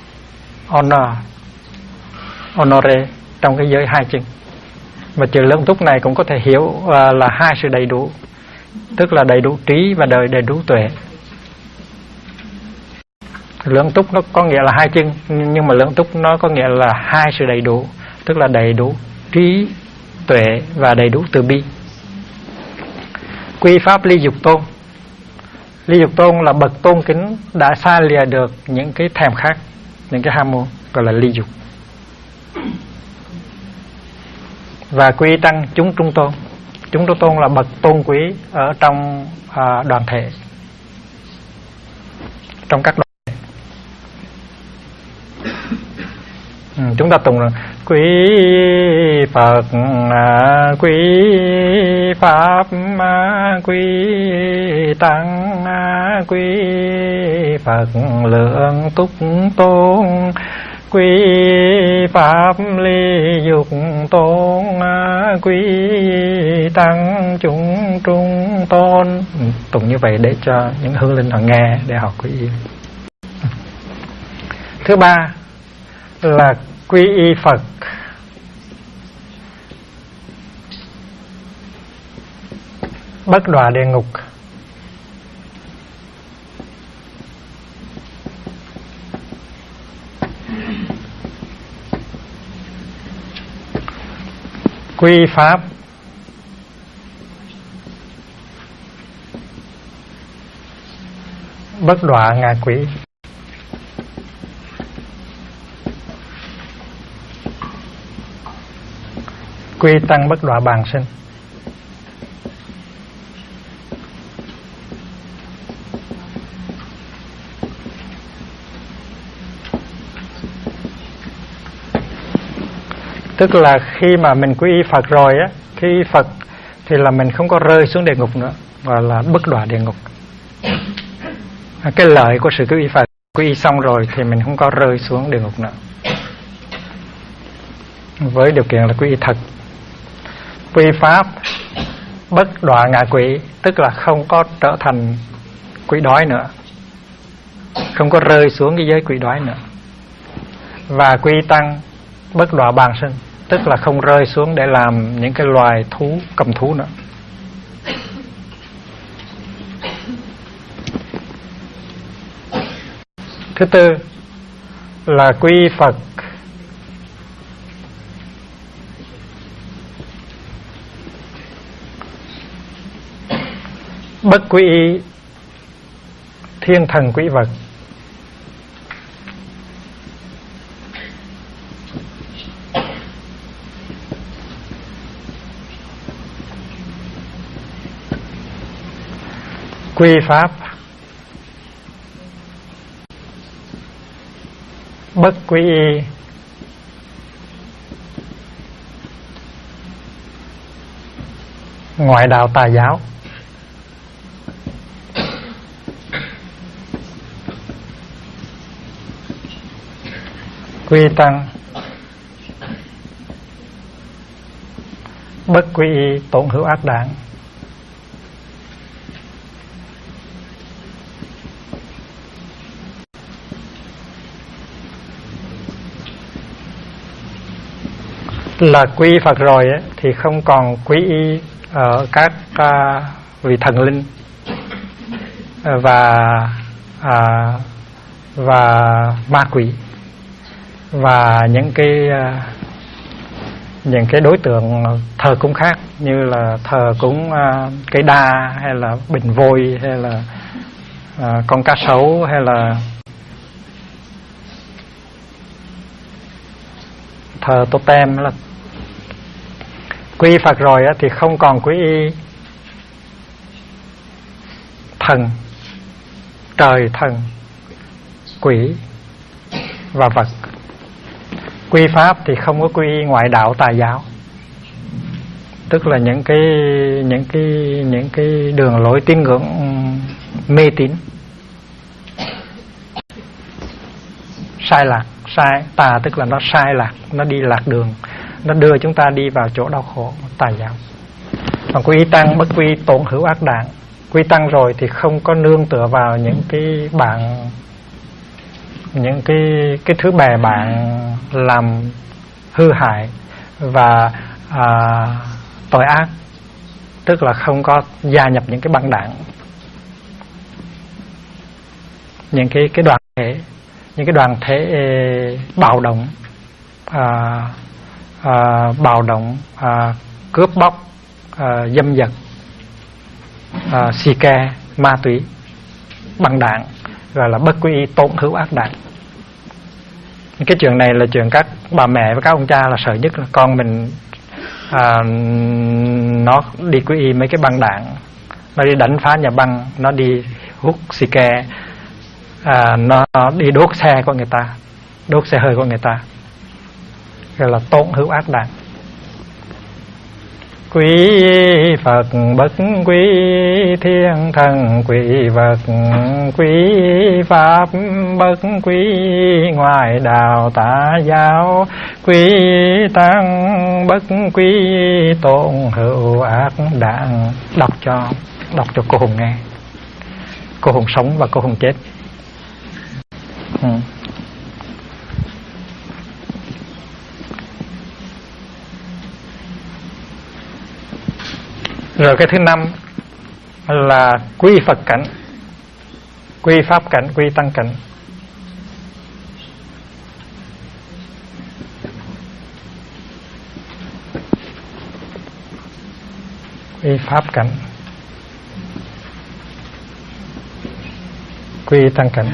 honore trong cái giới hai chừng. Và chữ lượng túc này cũng có thể hiểu là hai sự đầy đủ, tức là đầy đủ trí và đầy đủ tuệ. Lượng túc nó có nghĩa là hai chừng, nhưng mà lượng túc nó có nghĩa là hai sự đầy đủ, tức là đầy đủ trí tuệ và đầy đủ từ bi. Quy pháp ly dục tôn. Ly dục tôn là bậc tôn kính đã xa lìa được những cái thèm khát, những cái ham muốn, gọi là ly dục. Và quy tăng chúng trung tôn. Chúng trung tôn là bậc tôn quý ở trong đoàn thể, trong các đoàn thể. Chúng ta tụng là quý Phật, quý Pháp, quý Tăng, quý Phật lượng túc tôn, quý Pháp ly dục tôn, quý Tăng chúng trung tôn. Tụng như vậy để cho những hương linh họ nghe để họ quy y. Thứ ba là quy y Phật. Bất đọa địa ngục. Quy pháp. Bất đọa ngạ quỷ. Quy tăng bất đọa bàn sinh. Tức là khi mà mình quy y Phật rồi á, khi y Phật thì là mình không có rơi xuống địa ngục nữa, gọi là bất đọa địa ngục. Cái lợi của sự quy y Phật, quy y xong rồi thì mình không có rơi xuống địa ngục nữa, với điều kiện là quy y thật. Quy pháp bất đọa ngạ quỷ, tức là không có trở thành quỷ đói nữa, không có rơi xuống cái giới quỷ đói nữa. Và quy tăng bất đọa bàn sinh, tức là không rơi xuống để làm những cái loài thú, cầm thú nữa. Thứ tư là quy Phật bất quy y thiên thần quỷ vật. Quy pháp bất quy y ngoại đạo tà giáo. Quy tăng bất quy y tổn hữu ác đảng. Là quy y Phật rồi ấy, thì không còn quy y ở các vị thần linh và ma quỷ và những cái đối tượng thờ cúng khác, như là thờ cúng cây đa hay là bình vôi hay là con cá sấu hay là thờ totem. Là quy y Phật rồi thì không còn quy y thần, trời, thần, quỷ và vật. Quy pháp thì không có quy y ngoại đạo tà giáo, tức là những cái đường lối tín ngưỡng mê tín, sai lạc, sai tà tức là nó sai lạc, nó đi lạc đường, nó đưa chúng ta đi vào chỗ đau khổ, tà giáo. Còn quy y tăng bất quy y tổn hữu ác đảng, quy tăng rồi thì không có nương tựa vào những cái bảng, những cái thứ bè bảng làm hư hại và tội ác, tức là không có gia nhập những cái băng đảng, những cái đoàn thể, những cái đoàn thể bạo động, cướp bóc, dâm dật, xì ke, ma túy, băng đảng, gọi là bất quy y, tổn hữu ác đảng. Cái chuyện này là chuyện các bà mẹ và các ông cha là sợ nhất, là con mình nó đi quy y mấy cái băng đảng, nó đi đánh phá nhà băng, nó đi hút xì ke, nó đi đốt xe của người ta, đốt xe hơi của người ta, gọi là tổn hữu ác đảng. Quý Phật bất quý thiên thần, quý vật quý pháp bất quý ngoại đạo tà giáo, quý tăng bất quý tổn hữu ác đảng. Đọc cho cô Hùng nghe. Cô Hùng sống và cô Hùng chết. Rồi cái thứ năm là quy Phật cảnh, quy pháp cảnh, quy tăng cảnh. Quy pháp cảnh, quy tăng cảnh.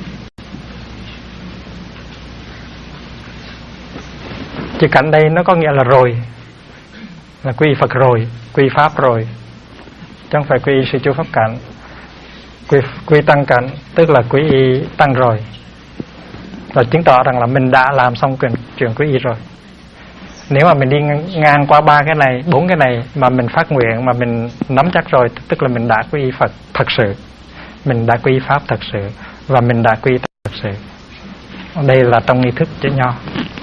Chữ cảnh đây nó có nghĩa là rồi, là quy Phật rồi, quy pháp rồi, chứ không phải quy y sự chú pháp cảnh. Quy tăng cảnh tức là quy y tăng rồi, và chứng tỏ rằng là mình đã làm xong chuyện quy y rồi. Nếu mà mình đi ngang qua 3 cái này, 4 cái này mà mình phát nguyện, mà mình nắm chắc rồi, tức là mình đã quy y Phật thật sự, mình đã quy y pháp thật sự, và mình đã quy y thật sự. Đây là trong nghi thức chữ nho.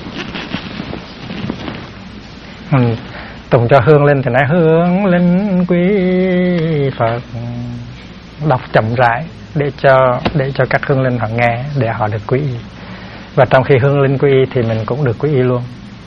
Tụng cho hương lên thì nói hương linh quý Phật, đọc chậm rãi để cho các hương linh họ nghe, để họ được quý y. Và trong khi hương linh quý y thì mình cũng được quý y luôn.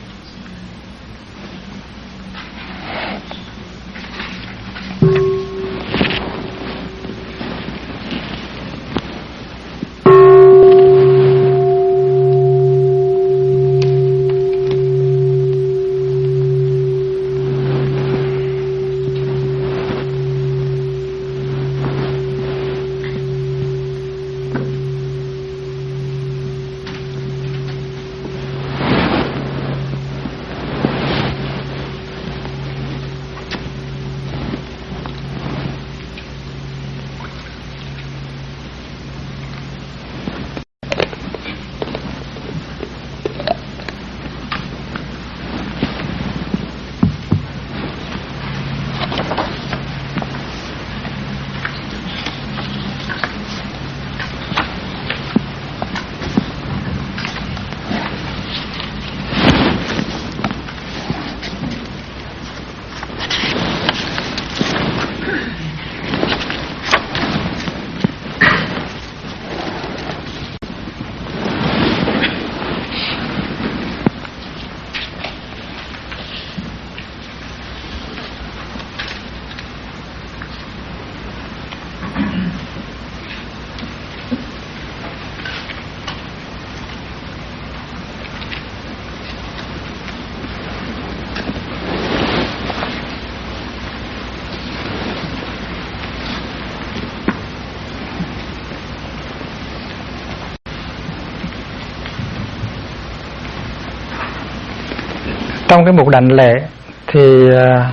Trong cái mục đảnh lễ thì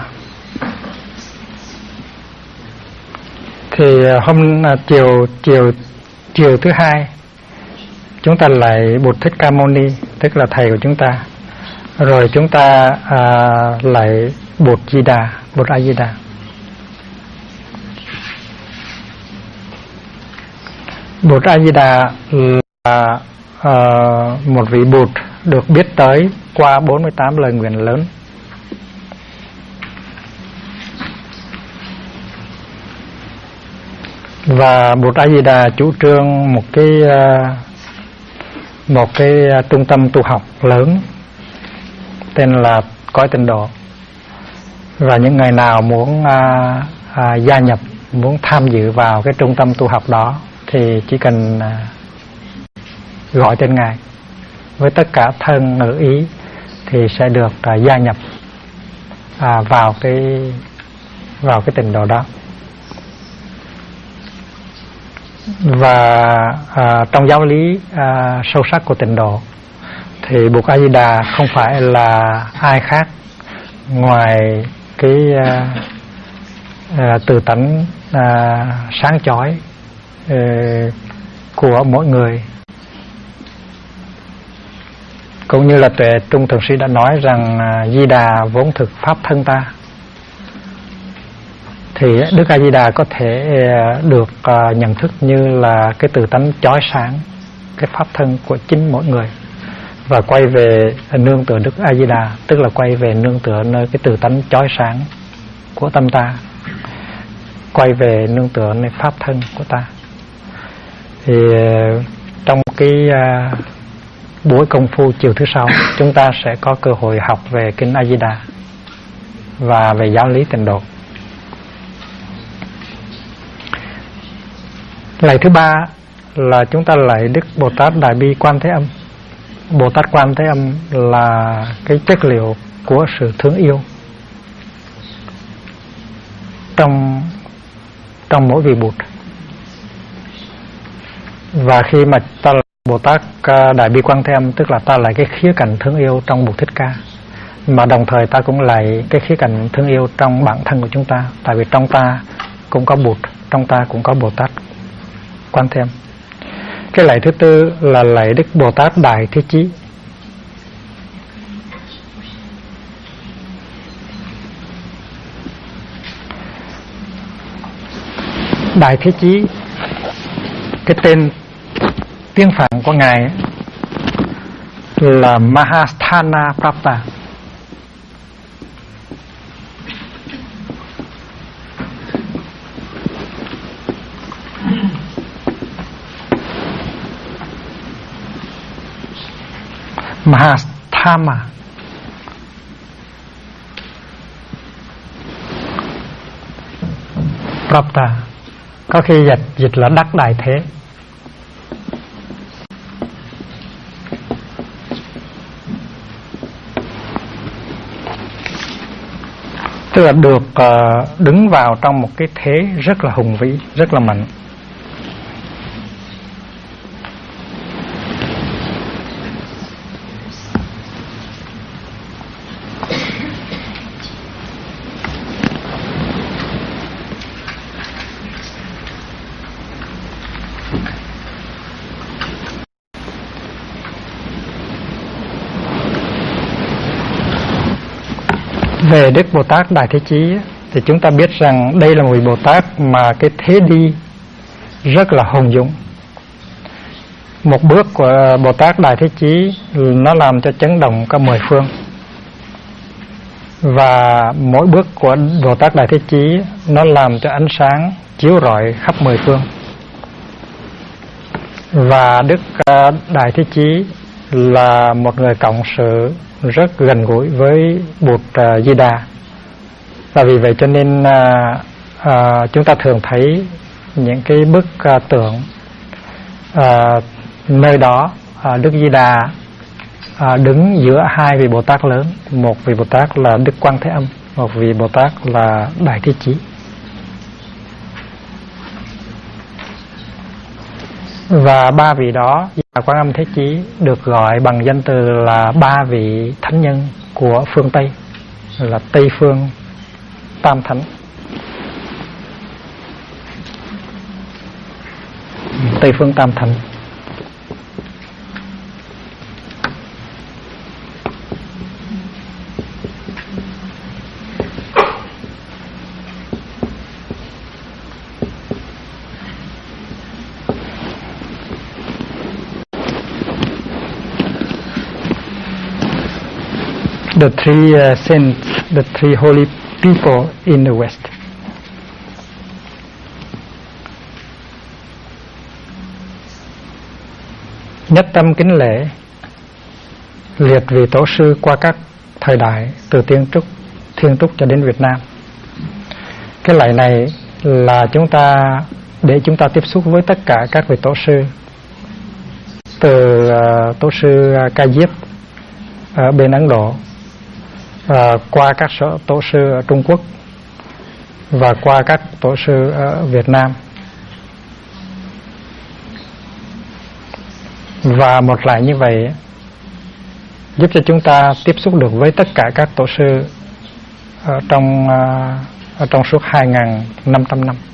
hôm chiều thứ hai chúng ta lại Bụt Thích Ca Mâu Ni, tức là thầy của chúng ta. Rồi chúng ta lại Bụt Di Đà, Bụt A Di Đà. Bụt A Di Đà là một vị Bụt được biết tới qua 48 lời nguyện lớn. Và Bụt A Di Đà chủ trương một cái trung tâm tu học lớn tên là Cõi Tịnh Độ. Và những người nào muốn gia nhập, muốn tham dự vào cái trung tâm tu học đó thì chỉ cần gọi tên Ngài với tất cả thân ngữ ý thì sẽ được gia nhập vào cái tịnh độ đó. Và trong giáo lý sâu sắc của tịnh độ thì Bụt A Di Đà không phải là ai khác ngoài cái từ tánh sáng chói của mỗi người. Cũng như là Tuệ Trung Thượng Sĩ đã nói rằng Di Đà vốn thực pháp thân ta, thì Đức A Di Đà có thể được nhận thức như là cái từ tánh chói sáng, cái pháp thân của chính mỗi người, và quay về nương tựa Đức A Di Đà, tức là quay về nương tựa nơi cái từ tánh chói sáng của tâm ta, quay về nương tựa nơi pháp thân của ta. Thì trong cái buổi công phu chiều thứ sáu, chúng ta sẽ có cơ hội học về kinh A Di Đà và về giáo lý tịnh độ. Lạy thứ ba là chúng ta lạy Đức Bồ Tát Đại Bi Quan Thế Âm. Bồ Tát Quan Thế Âm là cái chất liệu của sự thương yêu trong mỗi vị Bụt. Và khi mà ta lạy Bồ Tát Đại Bi Quan Thế Âm, tức là ta lạy cái khía cạnh thương yêu trong Bụt Thích Ca, mà đồng thời ta cũng lạy cái khía cạnh thương yêu trong bản thân của chúng ta. Tại vì trong ta cũng có Bụt, trong ta cũng có Bồ Tát Quan Thế Âm. Cái lạy thứ tư là lạy Đức Bồ Tát Đại Thế Chí. Đại Thế Chí, cái tên tiếng Phạn của Ngài là Mahasthana Prapta. Mahasthama Prapta, có khi dịch là đắc đại thế. Tức là được đứng vào trong một cái thế rất là hùng vĩ, rất là mạnh. Về Đức Bồ Tát Đại Thế Chí thì chúng ta biết rằng đây là một vị Bồ Tát mà cái thế đi rất là hùng dũng. Một bước của Bồ Tát Đại Thế Chí nó làm cho chấn động cả 10 phương. Và mỗi bước của Bồ Tát Đại Thế Chí nó làm cho ánh sáng chiếu rọi khắp 10 phương. Và Đức Đại Thế Chí là một người cộng sự rất gần gũi với Bụt Di Đà. Và vì vậy cho nên chúng ta thường thấy những cái bức tượng nơi đó Đức Di Đà đứng giữa hai vị Bồ Tát lớn. Một vị Bồ Tát là Đức Quan Thế Âm, một vị Bồ Tát là Đại Thế Chí. Và ba vị đó và Quan Âm Thế Chí được gọi bằng danh từ là ba vị thánh nhân của phương Tây, là Tây Phương Tam Thánh. Tây Phương Tam Thánh. The three saints, the three holy people in the West. nhất tâm kính lễ liệt vị tổ sư qua các thời đại từ Thiên Trúc cho đến Việt Nam. Cái lạy này là để chúng ta tiếp xúc với tất cả các vị tổ sư, từ tổ sư Ca Diếp ở bên Ấn Độ, qua các tổ sư ở Trung Quốc và qua các tổ sư ở Việt Nam. Và một lạy như vậy giúp cho chúng ta tiếp xúc được với tất cả các tổ sư ở trong suốt 2.500 năm.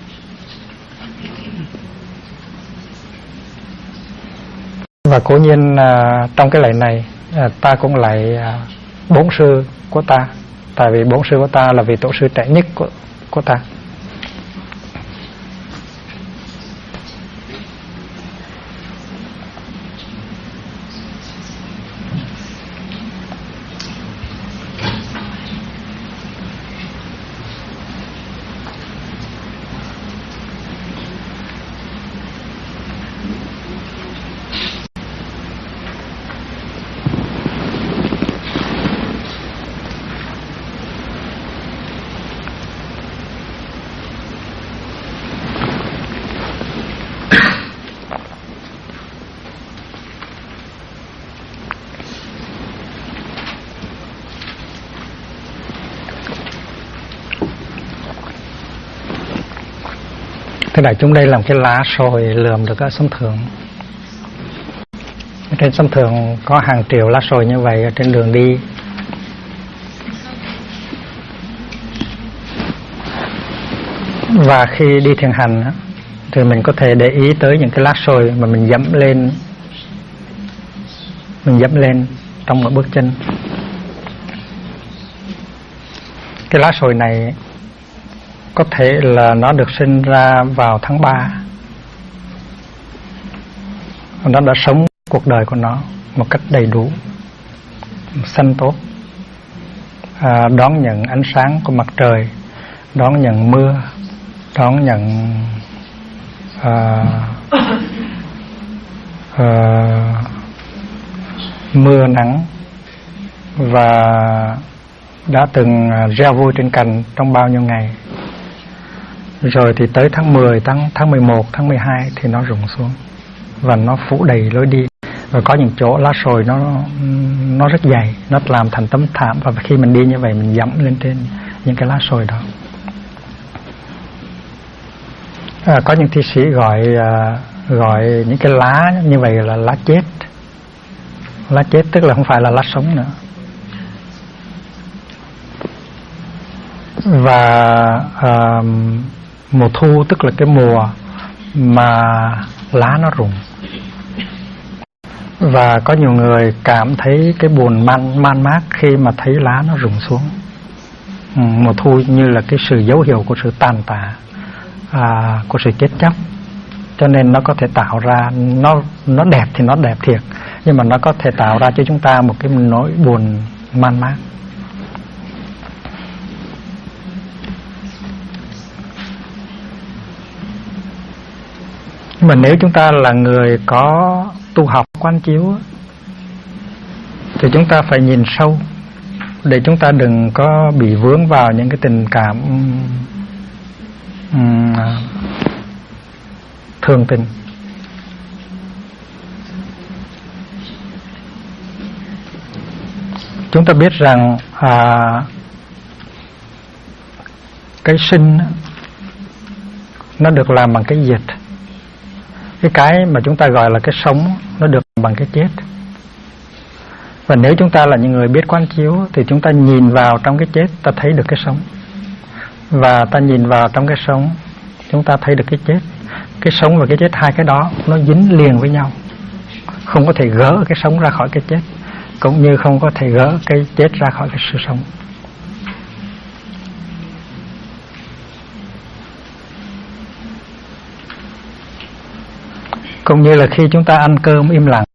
Và cố nhiên trong cái lạy này ta cũng lạy 4 sư của ta, tại vì 4 sư của ta là vị tổ sư trẻ nhất của ta. Thế đại chúng đây làm cái lá sồi lượm được ở sông Thượng. Trên sông Thượng có hàng triệu lá sồi như vậy ở trên đường đi. Và khi đi thiền hành thì mình có thể để ý tới những cái lá sồi mà mình dẫm lên trong mỗi bước chân. Cái lá sồi này có thể là nó được sinh ra vào tháng 3. Nó đã sống cuộc đời của nó một cách đầy đủ, xanh tốt, đón nhận ánh sáng của mặt trời, đón nhận mưa, đón nhận mưa nắng, và đã từng reo vui trên cành trong bao nhiêu ngày. Rồi thì tới tháng 10, tháng 11, tháng 12 thì nó rụng xuống và nó phủ đầy lối đi. Và có những chỗ lá sồi nó rất dày, nó làm thành tấm thảm, và khi mình đi như vậy mình dẫm lên trên những cái lá sồi đó. Có những thi sĩ gọi những cái lá như vậy là lá chết. Lá chết tức là không phải là lá sống nữa. Và mùa thu tức là cái mùa mà lá nó rụng. Và có nhiều người cảm thấy cái buồn man mác khi mà thấy lá nó rụng xuống. Mùa thu như là cái sự dấu hiệu của sự tàn tạ, của sự chết chóc. Cho nên nó có thể tạo ra, nó đẹp thì nó đẹp thiệt, nhưng mà nó có thể tạo ra cho chúng ta một cái nỗi buồn man mác. Nhưng mà nếu chúng ta là người có tu học quán chiếu thì chúng ta phải nhìn sâu để chúng ta đừng có bị vướng vào những cái tình cảm thường tình. Chúng ta biết rằng cái sinh nó được làm bằng cái diệt. Cái mà chúng ta gọi là cái sống nó được làm bằng cái chết. Và nếu chúng ta là những người biết quán chiếu thì chúng ta nhìn vào trong cái chết, ta thấy được cái sống. Và ta nhìn vào trong cái sống, chúng ta thấy được cái chết. Cái sống và cái chết, hai cái đó nó dính liền với nhau, không có thể gỡ cái sống ra khỏi cái chết, cũng như không có thể gỡ cái chết ra khỏi cái sự sống. Cũng như là khi chúng ta ăn cơm im lặng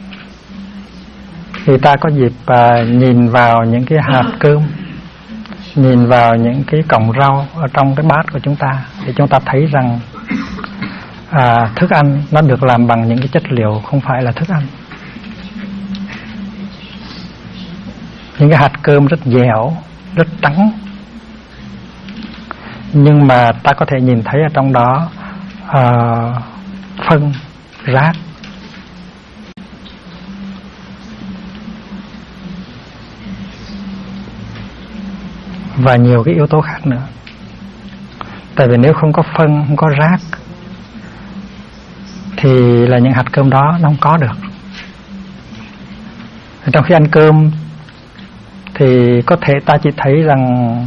thì ta có dịp nhìn vào những cái hạt cơm, nhìn vào những cái cọng rau ở trong cái bát của chúng ta, thì chúng ta thấy rằng thức ăn nó được làm bằng những cái chất liệu không phải là thức ăn. Những cái hạt cơm rất dẻo, rất trắng, nhưng mà ta có thể nhìn thấy ở trong đó phân, rác. Và nhiều cái yếu tố khác nữa. Tại vì nếu không có phân, không có rác thì là những hạt cơm đó nó không có được. Trong khi ăn cơm thì có thể ta chỉ thấy rằng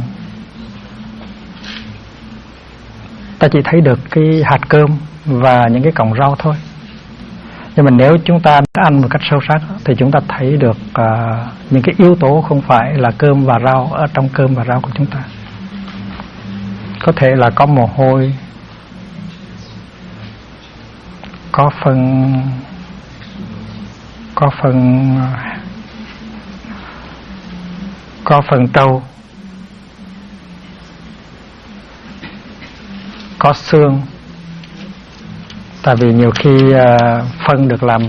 ta chỉ thấy được cái hạt cơm và những cái cọng rau thôi. Nhưng mà nếu chúng ta ăn một cách sâu sắc thì chúng ta thấy được những cái yếu tố không phải là cơm và rau ở trong cơm và rau của chúng ta. Có thể là có mồ hôi, có phần trâu, có xương. Tại vì nhiều khi phân được làm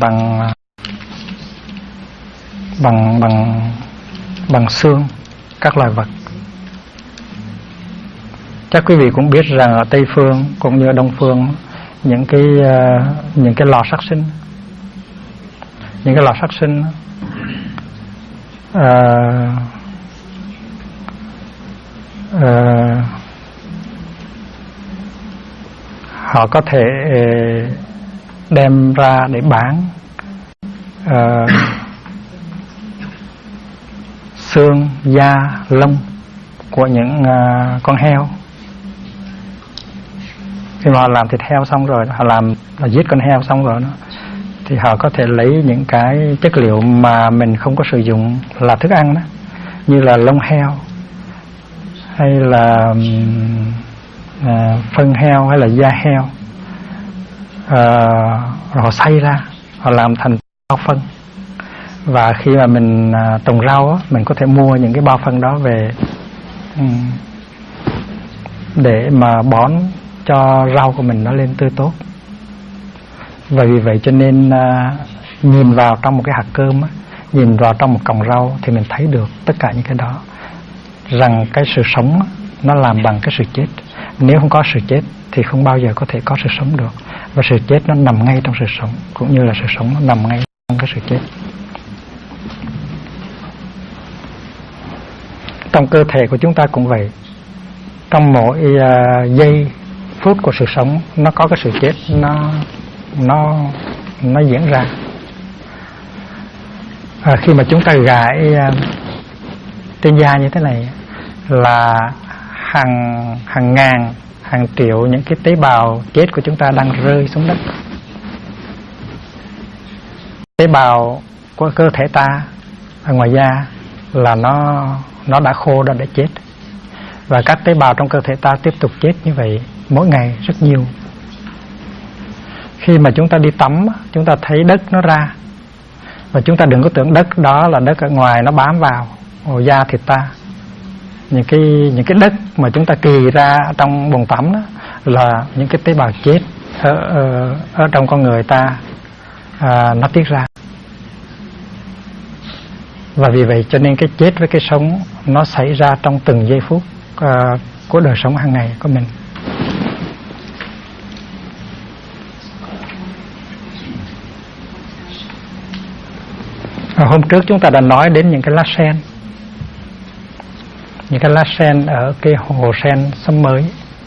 bằng xương các loài vật. Chắc quý vị cũng biết rằng ở Tây phương cũng như ở Đông phương, những cái lò sát sinh, họ có thể đem ra để bán xương, da, lông của những con heo. Khi mà họ làm thịt heo xong rồi, họ giết con heo xong rồi đó, thì họ có thể lấy những cái chất liệu mà mình không có sử dụng là thức ăn đó, như là lông heo hay là phân heo hay là da heo, rồi họ xay ra, họ làm thành bao phân. Và khi mà mình trồng rau á, mình có thể mua những cái bao phân đó về để mà bón cho rau của mình nó lên tươi tốt. Và vì vậy cho nên nhìn vào trong một cái hạt cơm á, nhìn vào trong một cọng rau thì mình thấy được tất cả những cái đó, rằng cái sự sống á, nó làm bằng cái sự chết. Nếu không có sự chết thì không bao giờ có thể có sự sống được. Và sự chết nó nằm ngay trong sự sống, cũng như là sự sống nó nằm ngay trong cái sự chết. Trong cơ thể của chúng ta cũng vậy. Trong mỗi giây phút của sự sống nó có cái sự chết nó diễn ra. Khi mà chúng ta gãi trên da như thế này là hàng ngàn, hàng triệu những cái tế bào chết của chúng ta đang rơi xuống đất. Tế bào của cơ thể ta ở ngoài da là nó đã khô, đã chết. Và các tế bào trong cơ thể ta tiếp tục chết như vậy mỗi ngày rất nhiều. Khi mà chúng ta đi tắm, chúng ta thấy đất nó ra. Và chúng ta đừng có tưởng đất đó là đất ở ngoài nó bám vào da thịt ta. Những cái đất mà chúng ta kỳ ra trong bồn tắm đó là những cái tế bào chết ở trong con người ta, nó tiết ra. Và vì vậy cho nên cái chết với cái sống nó xảy ra trong từng giây phút của đời sống hàng ngày của mình. Hôm trước chúng ta đã nói đến những cái lá sen. Những cái lá sen ở cái hồ sen Sấm Mới.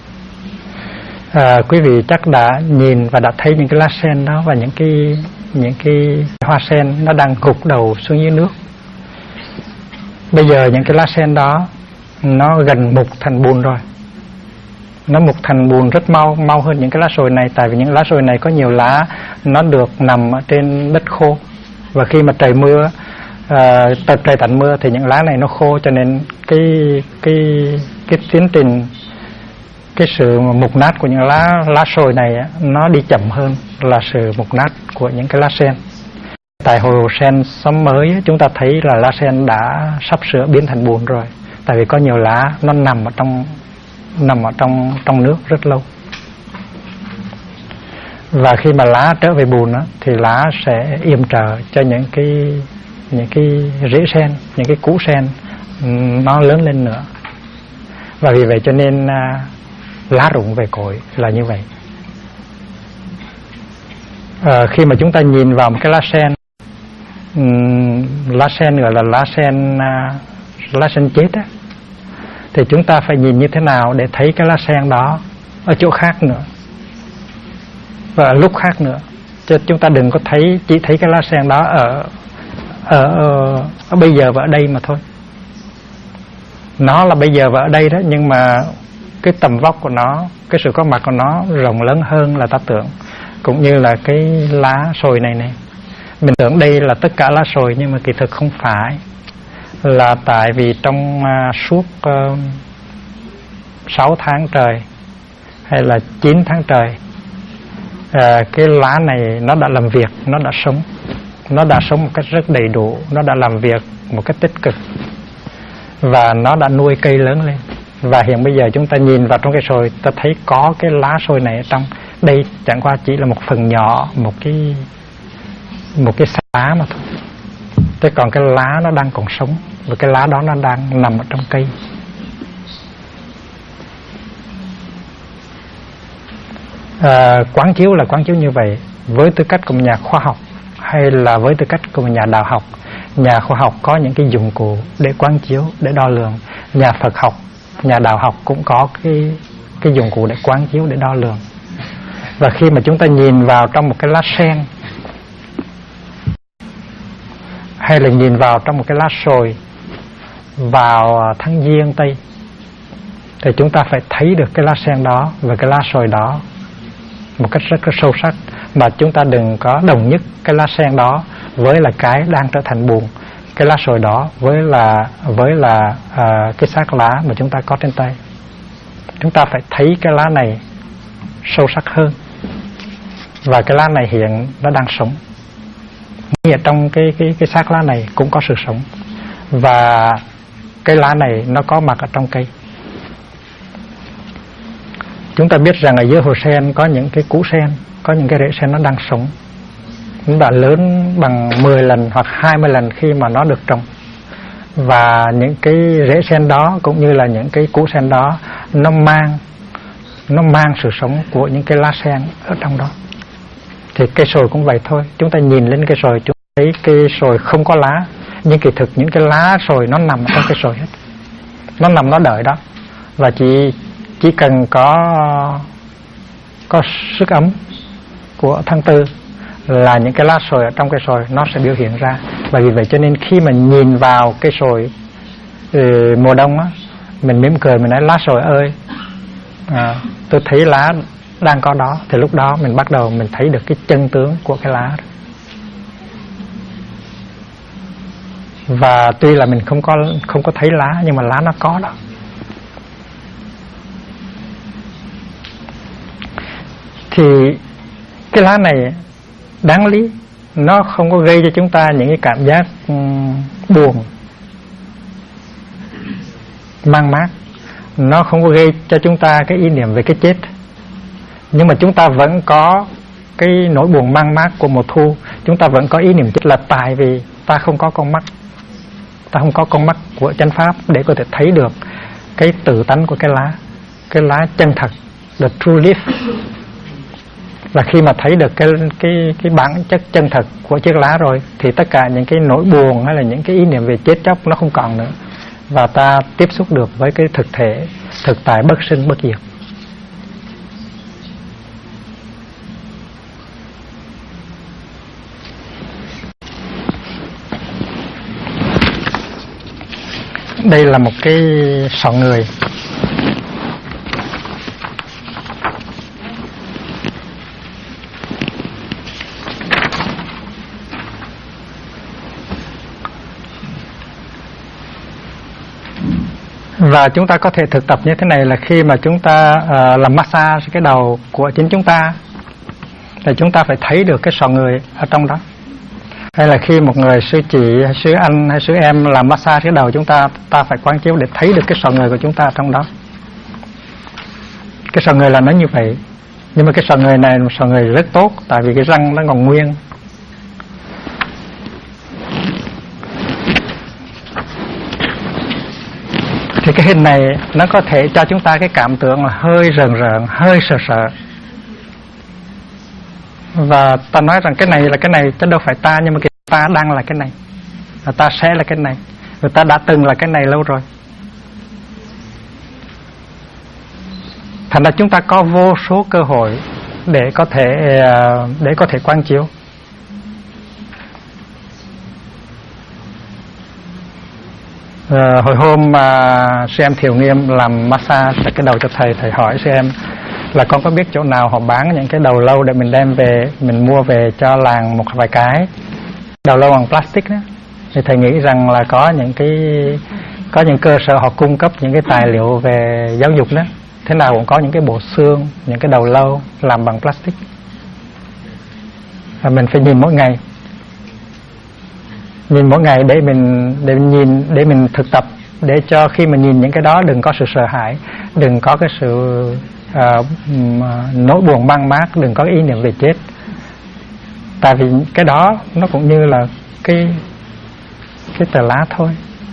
Quý vị chắc đã nhìn và đã thấy những cái lá sen đó, và những cái hoa sen nó đang gục đầu xuống dưới nước. Bây giờ những cái lá sen đó nó gần mục thành bùn rồi. Nó mục thành bùn rất mau hơn những cái lá sồi này. Tại vì những lá sồi này có nhiều lá nó được nằm ở trên đất khô. Và khi mà trời mưa, trời tạnh mưa thì những lá này nó khô, cho nên cái tiến trình, cái sự mục nát của những lá sồi này nó đi chậm hơn là sự mục nát của những cái lá sen. Tại hồ sen Sấm Mới chúng ta thấy là lá sen đã sắp sửa biến thành bùn rồi. Tại vì có nhiều lá nó nằm ở trong nước rất lâu. Và khi mà lá trở về bùn đó, thì lá sẽ yểm trợ cho những cái rễ sen, những cái củ sen nó lớn lên nữa. Và vì vậy cho nên lá rụng về cội là như vậy. Khi mà chúng ta nhìn vào một cái lá sen gọi là lá sen chết á, thì chúng ta phải nhìn như thế nào để thấy cái lá sen đó ở chỗ khác nữa và lúc khác nữa, chứ chúng ta đừng có chỉ thấy cái lá sen đó ở bây giờ và ở đây mà thôi. Nó là bây giờ và ở đây đó, nhưng mà cái tầm vóc của nó, cái sự có mặt của nó rộng lớn hơn là ta tưởng. Cũng như là cái lá sồi này, mình tưởng đây là tất cả lá sồi, nhưng mà kỳ thực không phải. Là tại vì trong suốt 6 tháng trời hay là 9 tháng trời, cái lá này nó đã làm việc, nó đã sống. Nó đã sống một cách rất đầy đủ, nó đã làm việc một cách tích cực, và nó đã nuôi cây lớn lên. Và hiện bây giờ chúng ta nhìn vào trong cái sồi, ta thấy có cái lá sồi này ở trong. Đây chẳng qua chỉ là một phần nhỏ, một cái lá mà thôi. Thế còn cái lá nó đang còn sống, và cái lá đó nó đang nằm ở trong cây. Quán chiếu là quán chiếu như vậy với tư cách của một nhà khoa học hay là với tư cách của một nhà đạo học. Nhà khoa học có những cái dụng cụ để quán chiếu, để đo lường. Nhà Phật học, nhà đạo học cũng có cái dụng cụ để quán chiếu, để đo lường. Và khi mà chúng ta nhìn vào trong một cái lá sen, hay là nhìn vào trong một cái lá sồi vào tháng Giêng Tây, thì chúng ta phải thấy được cái lá sen đó và cái lá sồi đó một cách rất sâu sắc. Mà chúng ta đừng có đồng nhất cái lá sen đó với là cái đang trở thành bùn, cái lá sồi đó với là cái xác lá mà chúng ta có trên tay. Chúng ta phải thấy cái lá này sâu sắc hơn. Và cái lá này hiện nó đang sống. Ở trong cái xác lá này cũng có sự sống. Và cái lá này nó có mặt ở trong cây. Chúng ta biết rằng ở dưới hồ sen có những cái củ sen, có những cái rễ sen nó đang sống. Nó đã lớn bằng 10 lần hoặc 20 lần khi mà nó được trồng. Và những cái rễ sen đó cũng như là những cái củ sen đó, nó mang sự sống của những cái lá sen ở trong đó. Thì cây sồi cũng vậy thôi. Chúng ta nhìn lên cây sồi, chúng ta thấy cây sồi không có lá, nhưng kỳ thực những cái lá sồi nó nằm trong cây sồi hết. Nó nằm, nó đợi đó. Và chỉ cần có sức ấm của tháng Tư là những cái lá sồi ở trong cây sồi nó sẽ biểu hiện ra. Và vì vậy cho nên khi mà nhìn vào cây sồi mùa đông á, mình mỉm cười, mình nói lá sồi ơi, tôi thấy lá đang có đó. Thì lúc đó mình bắt đầu mình thấy được cái chân tướng của cái lá. Và tuy là mình không có thấy lá, nhưng mà lá nó có đó. Thì cái lá này đáng lý nó không có gây cho chúng ta những cái cảm giác buồn, mang mát. Nó không có gây cho chúng ta cái ý niệm về cái chết. Nhưng mà chúng ta vẫn có cái nỗi buồn mang mát của mùa thu. Chúng ta vẫn có ý niệm chết là tại vì ta không có con mắt. Ta không có con mắt của chánh pháp để có thể thấy được cái tự tánh của cái lá chân thật, the true leaf. Và khi mà thấy được cái bản chất chân thật của chiếc lá rồi, thì tất cả những cái nỗi buồn hay là những cái ý niệm về chết chóc nó không còn nữa. Và ta tiếp xúc được với cái thực thể, thực tại bất sinh bất diệt. Đây là một cái sọ người. Và chúng ta có thể thực tập như thế này là khi mà chúng ta làm massage cái đầu của chính chúng ta, thì chúng ta phải thấy được cái sọ người ở trong đó. Hay là khi một người sư chị hay sư anh hay sư em làm massage cái đầu chúng ta, ta phải quán chiếu để thấy được cái sọ người của chúng ta trong đó. Cái sọ người là nó như vậy. Nhưng mà cái sọ người này là một sọ người rất tốt, tại vì cái răng nó còn nguyên. Thì cái hình này nó có thể cho chúng ta cái cảm tưởng là hơi rờn rợn, hơi sợ sợ. Và ta nói rằng cái này là cái này, chứ đâu phải ta, nhưng mà cái ta đang là cái này, và ta sẽ là cái này, và ta đã từng là cái này lâu rồi. Thành ra chúng ta có vô số cơ hội để có thể quán chiếu. Hồi hôm mà sư em Thiều Nghiêm làm massage cái đầu cho thầy hỏi sư em là con có biết chỗ nào họ bán những cái đầu lâu để mình đem về, mình mua về cho làng một vài cái đầu lâu bằng plastic đó. Thì thầy nghĩ rằng là có những cơ sở họ cung cấp những cái tài liệu về giáo dục đó, thế nào cũng có những cái bộ xương, những cái đầu lâu làm bằng plastic. Và mình phải nhìn mỗi ngày để mình thực tập, để cho khi mình nhìn những cái đó đừng có sự sợ hãi, đừng có cái sự nỗi buồn mang mát, đừng có ý niệm về chết. Tại vì cái đó nó cũng như là cái tờ lá thôi.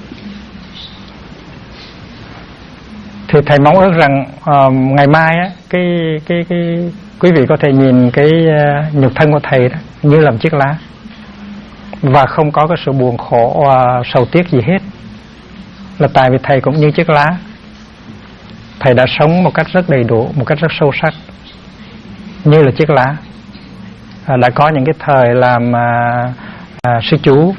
Thì thầy mong ước rằng ngày mai á, cái quý vị có thể nhìn cái nhục thân của thầy đó như là một chiếc lá, và không có cái sự buồn khổ sầu tiếc gì hết. Là tại vì thầy cũng như chiếc lá, thầy đã sống một cách rất đầy đủ, một cách rất sâu sắc như là chiếc lá. Đã có những cái thời làm sư chú,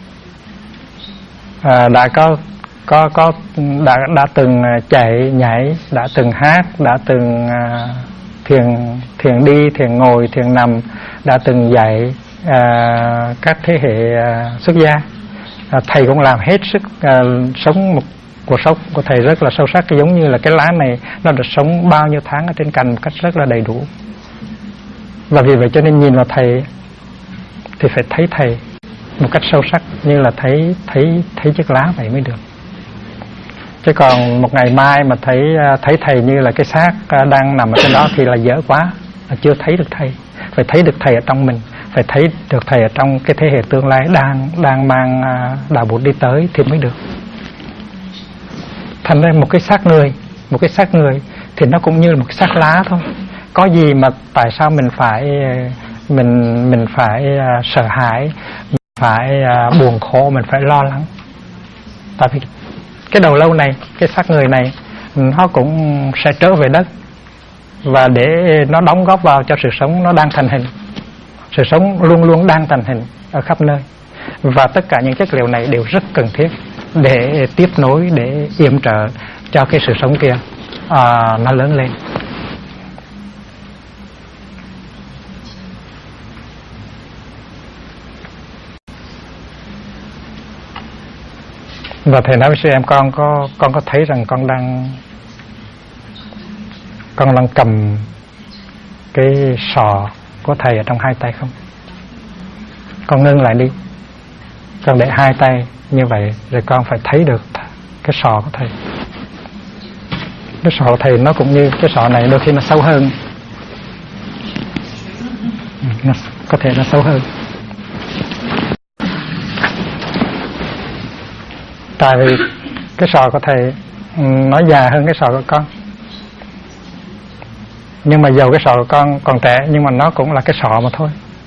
đã từng chạy nhảy, đã từng hát, đã từng thiền đi, thiền ngồi, thiền nằm, đã từng dạy các thế hệ xuất gia. Thầy cũng làm hết sức, sống một cuộc sống của thầy rất là sâu sắc, giống như là cái lá này nó đã sống bao nhiêu tháng ở trên cành một cách rất là đầy đủ. Và vì vậy cho nên nhìn vào thầy thì phải thấy thầy một cách sâu sắc, như là thấy chiếc lá vậy mới được. Chứ còn một ngày mai mà thấy thầy như là cái xác đang nằm ở trên đó thì là dở quá, là chưa thấy được thầy. Phải thấy được thầy ở trong mình, phải thấy được thầy ở trong cái thế hệ tương lai đang mang đạo Bụt đi tới thì mới được. Thành ra một cái xác người thì nó cũng như là một cái xác lá thôi. Có gì mà tại sao mình phải sợ hãi, mình phải buồn khổ, mình phải lo lắng? Tại vì cái đầu lâu này, cái xác người này, nó cũng sẽ trở về đất, và để nó đóng góp vào cho sự sống nó đang thành hình. Sự sống luôn luôn đang thành hình ở khắp nơi, và tất cả những chất liệu này đều rất cần thiết để tiếp nối, để yểm trợ cho cái sự sống kia nó lớn lên. Và thầy nói với sư em, con có thấy rằng con đang cầm cái sọ của thầy ở trong hai tay không? Con ngưng lại đi, con để hai tay như vậy, rồi con phải thấy được cái sọ của thầy. Cái sọ của thầy nó cũng như cái sọ này, đôi khi nó sâu hơn, có thể nó sâu hơn. Tại vì cái sọ của thầy nó già hơn cái sọ của con. Nhưng mà dầu cái sọ của con còn trẻ, nhưng mà nó cũng là cái sọ mà thôi.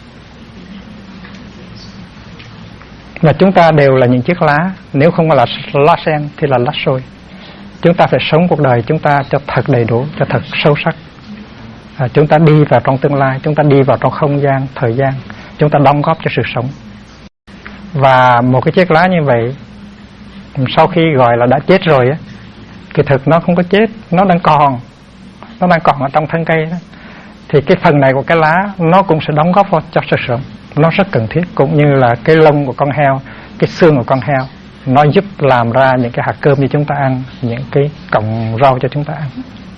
Và chúng ta đều là những chiếc lá. Nếu không là lá sen thì là lá xôi. Chúng ta phải sống cuộc đời chúng ta cho thật đầy đủ, cho thật sâu sắc. Chúng ta đi vào trong tương lai, chúng ta đi vào trong không gian, thời gian, chúng ta đóng góp cho sự sống. Và một cái chiếc lá như vậy, sau khi gọi là đã chết rồi á, kỳ thực nó không có chết, nó đang còn ở trong thân cây đó. Thì cái phần này của cái lá nó cũng sẽ đóng góp vào cho sự sống, nó rất cần thiết. Cũng như là cái lông của con heo, cái xương của con heo, nó giúp làm ra những cái hạt cơm như chúng ta ăn, những cái cọng rau cho chúng ta ăn.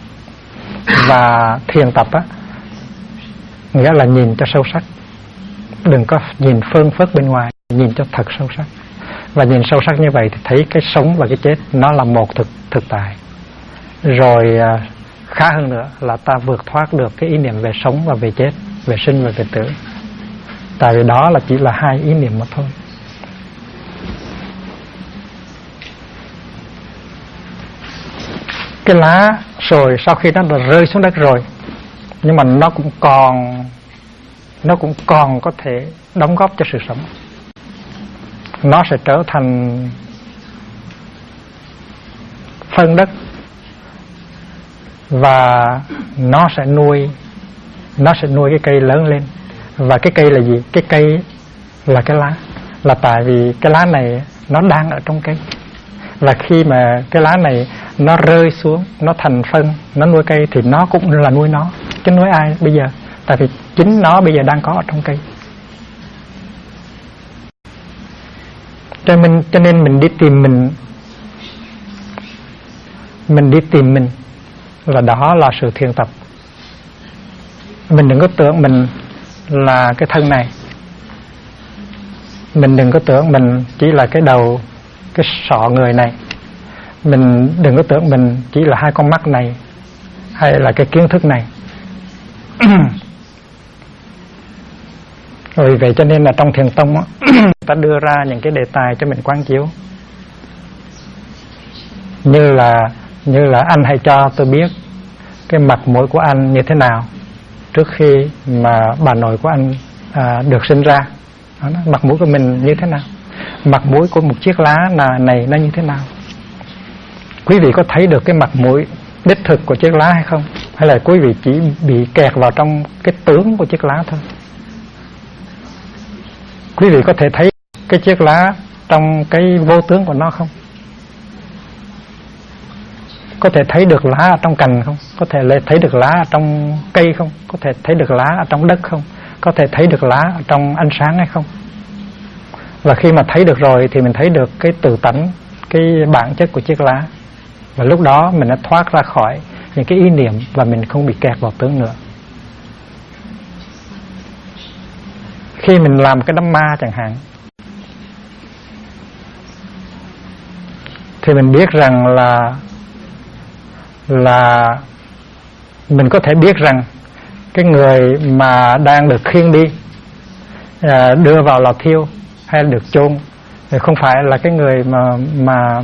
Và thiền tập á, nghĩa là nhìn cho sâu sắc, đừng có nhìn phơn phớt bên ngoài, nhìn cho thật sâu sắc. Và nhìn sâu sắc như vậy thì thấy cái sống và cái chết nó là một thực tại. Rồi khá hơn nữa là ta vượt thoát được cái ý niệm về sống và về chết, về sinh và về tử. Tại vì đó là chỉ là hai ý niệm mà thôi. Cái lá rồi sau khi nó đã rơi xuống đất rồi, nhưng mà nó cũng còn có thể đóng góp cho sự sống. Nó sẽ trở thành phân đất và nó sẽ nuôi cái cây lớn lên. Và cái cây là gì? Cái cây là cái lá. Là tại vì cái lá này nó đang ở trong cây. Và khi mà cái lá này nó rơi xuống, nó thành phân, nó nuôi cây thì nó cũng là nuôi nó. Chứ nuôi ai bây giờ? Tại vì chính nó bây giờ đang có ở trong cây. Cho nên mình đi tìm mình là đó là sự thiền tập. Mình đừng có tưởng mình là cái thân này, mình đừng có tưởng mình chỉ là cái đầu, cái sọ người này, mình đừng có tưởng mình chỉ là hai con mắt này hay là cái kiến thức này. Vì vậy cho nên là trong thiền tông ta đưa ra những cái đề tài cho mình quán chiếu, như là anh hãy cho tôi biết cái mặt mũi của anh như thế nào trước khi mà bà nội của anh được sinh ra. Mặt mũi của mình như thế nào, mặt mũi của một chiếc lá này nó như thế nào. Quý vị có thấy được cái mặt mũi đích thực của chiếc lá hay không, hay là quý vị chỉ bị kẹt vào trong cái tướng của chiếc lá thôi? Quý vị có thể thấy cái chiếc lá trong cái vô tướng của nó không? Có thể thấy được lá ở trong cành không? Có thể thấy được lá ở trong cây không? Có thể thấy được lá ở trong đất không? Có thể thấy được lá ở trong ánh sáng hay không? Và khi mà thấy được rồi thì mình thấy được cái tự tánh, cái bản chất của chiếc lá. Và lúc đó mình đã thoát ra khỏi những cái ý niệm và mình không bị kẹt vào tướng nữa. Khi mình làm cái đám ma chẳng hạn, thì mình biết rằng là mình có thể biết rằng cái người mà đang được khiêng đi, đưa vào lò thiêu hay được chôn thì không phải là cái người mà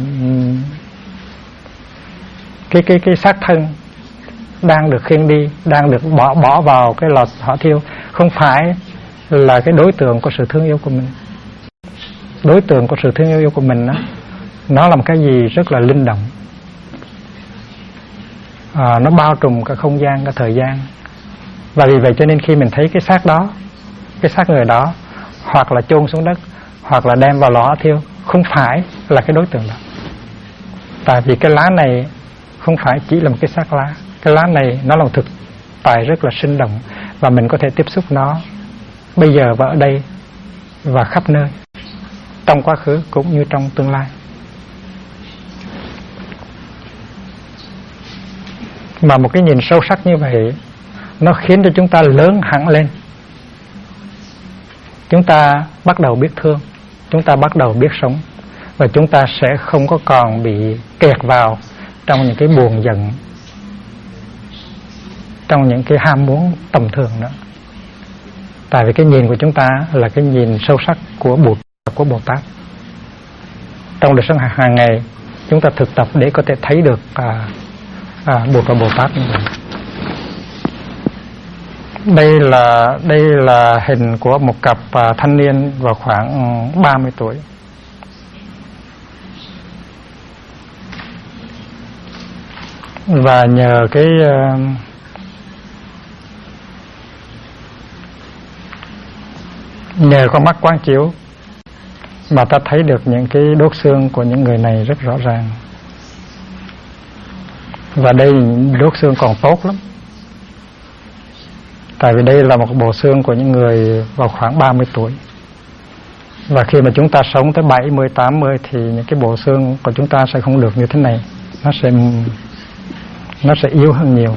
cái xác thân đang được khiêng đi, đang được bỏ vào cái lò hỏa thiêu, không phải là cái đối tượng của sự thương yêu của mình. Đối tượng của sự thương yêu của mình đó, nó là một cái gì rất là linh động, nó bao trùm cả không gian, cả thời gian. Và vì vậy cho nên khi mình thấy cái xác đó, cái xác người đó hoặc là chôn xuống đất hoặc là đem vào lò hỏa thiêu, không phải là cái đối tượng đó. Tại vì cái lá này không phải chỉ là một cái xác lá. Cái lá này nó là một thực tại rất là sinh động, và mình có thể tiếp xúc nó bây giờ và ở đây và khắp nơi, trong quá khứ cũng như trong tương lai. Mà một cái nhìn sâu sắc như vậy, nó khiến cho chúng ta lớn hẳn lên. Chúng ta bắt đầu biết thương, chúng ta bắt đầu biết sống, và chúng ta sẽ không có còn bị kẹt vào trong những cái buồn giận, trong những cái ham muốn tầm thường nữa. Tại vì cái nhìn của chúng ta là cái nhìn sâu sắc của Bồ Tát. Trong đời sống hàng ngày, chúng ta thực tập để có thể thấy được Bụt và Bồ Tát như vậy. Đây là hình của một cặp thanh niên vào khoảng 30 tuổi. Và nhờ con mắt quán chiếu mà ta thấy được những cái đốt xương của những người này rất rõ ràng. Và đây đốt xương còn tốt lắm. Tại vì đây là một bộ xương của những người vào khoảng 30 tuổi. Và khi mà chúng ta sống tới 70, 80 thì những cái bộ xương của chúng ta sẽ không được như thế này. Nó sẽ yếu hơn nhiều.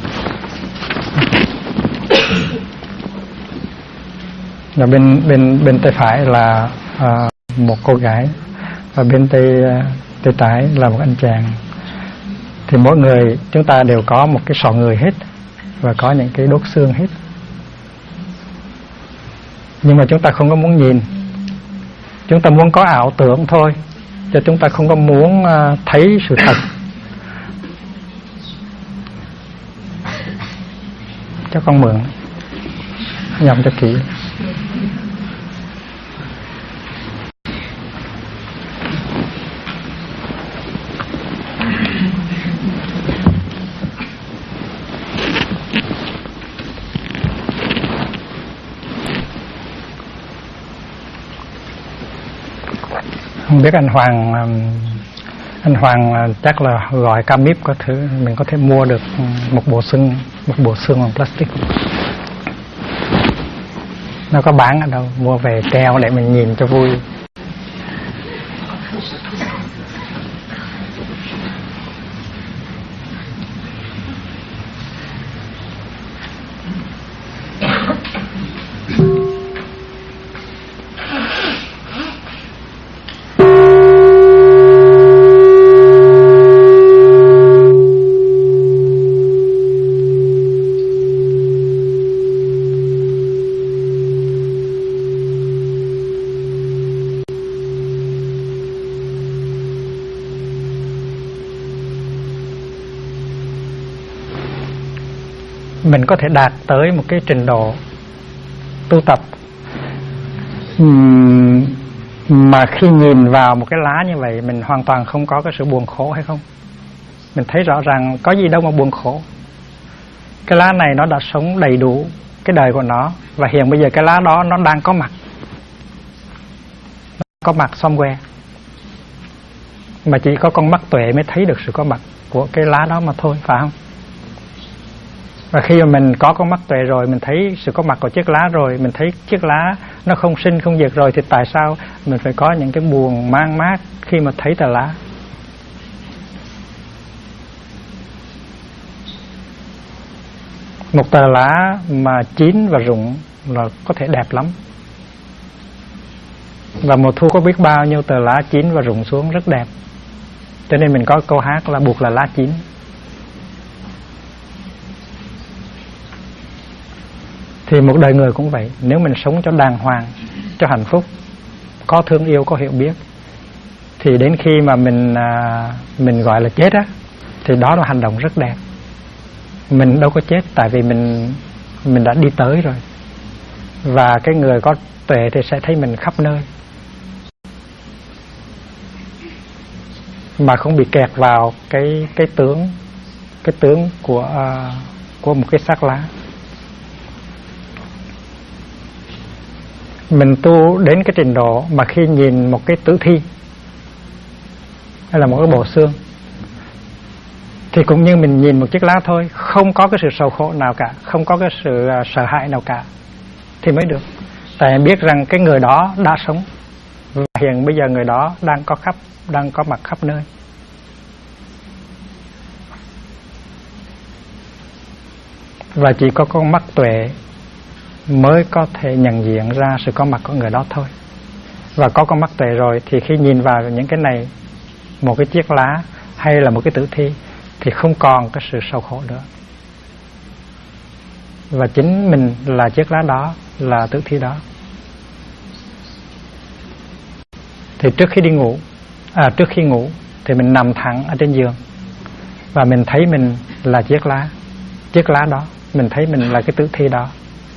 Và bên tay phải là một cô gái, và bên tay trái là một anh chàng. Thì mỗi người chúng ta đều có một cái sọ người hết, và có những cái đốt xương hết. Nhưng mà chúng ta không có muốn nhìn, chúng ta muốn có ảo tưởng thôi, chứ chúng ta không có muốn thấy sự thật. Cho con mượn nhầm cho kỹ. Không biết anh Hoàng chắc là gọi Camip có thứ mình có thể mua được một bộ xương bằng plastic. Nó có bán ở đâu, mua về treo để mình nhìn cho vui. Mình có thể đạt tới một cái trình độ tu tập mà khi nhìn vào một cái lá như vậy mình hoàn toàn không có cái sự buồn khổ hay không? Mình thấy rõ ràng có gì đâu mà buồn khổ. Cái lá này nó đã sống đầy đủ cái đời của nó, và hiện bây giờ cái lá đó nó đang có mặt. Nó có mặt somewhere. Mà chỉ có con mắt tuệ mới thấy được sự có mặt của cái lá đó mà thôi, phải không? Và khi mà mình có con mắt tuệ rồi, mình thấy sự có mặt của chiếc lá rồi, mình thấy chiếc lá nó không sinh không diệt rồi, thì tại sao mình phải có những cái buồn mang mát khi mà thấy tờ lá? Một tờ lá mà chín và rụng là có thể đẹp lắm. Và mùa thu có biết bao nhiêu tờ lá chín và rụng xuống rất đẹp. Cho nên mình có câu hát là buộc là lá chín. Thì một đời người cũng vậy. Nếu mình sống cho đàng hoàng, cho hạnh phúc, có thương yêu, có hiểu biết, thì đến khi mà mình gọi là chết á, thì đó là hành động rất đẹp. Mình đâu có chết, tại vì mình đã đi tới rồi. Và cái người có tuệ thì sẽ thấy mình khắp nơi, mà không bị kẹt vào cái tướng của một cái xác lá. Mình tu đến cái trình độ mà khi nhìn một cái tử thi hay là một cái bộ xương thì cũng như mình nhìn một chiếc lá thôi, không có cái sự sầu khổ nào cả, không có cái sự sợ hãi nào cả, thì mới được. Tại biết rằng cái người đó đã sống, và hiện bây giờ người đó đang có mặt khắp nơi. Và chỉ có con mắt tuệ mới có thể nhận diện ra sự có mặt của người đó thôi. Và có con mắt tuệ rồi thì khi nhìn vào những cái này, một cái chiếc lá hay là một cái tử thi, thì không còn cái sự sầu khổ nữa. Và chính mình là chiếc lá đó, là tử thi đó. Thì trước khi ngủ thì mình nằm thẳng ở trên giường, và mình thấy mình là chiếc lá đó, mình thấy mình là cái tử thi đó.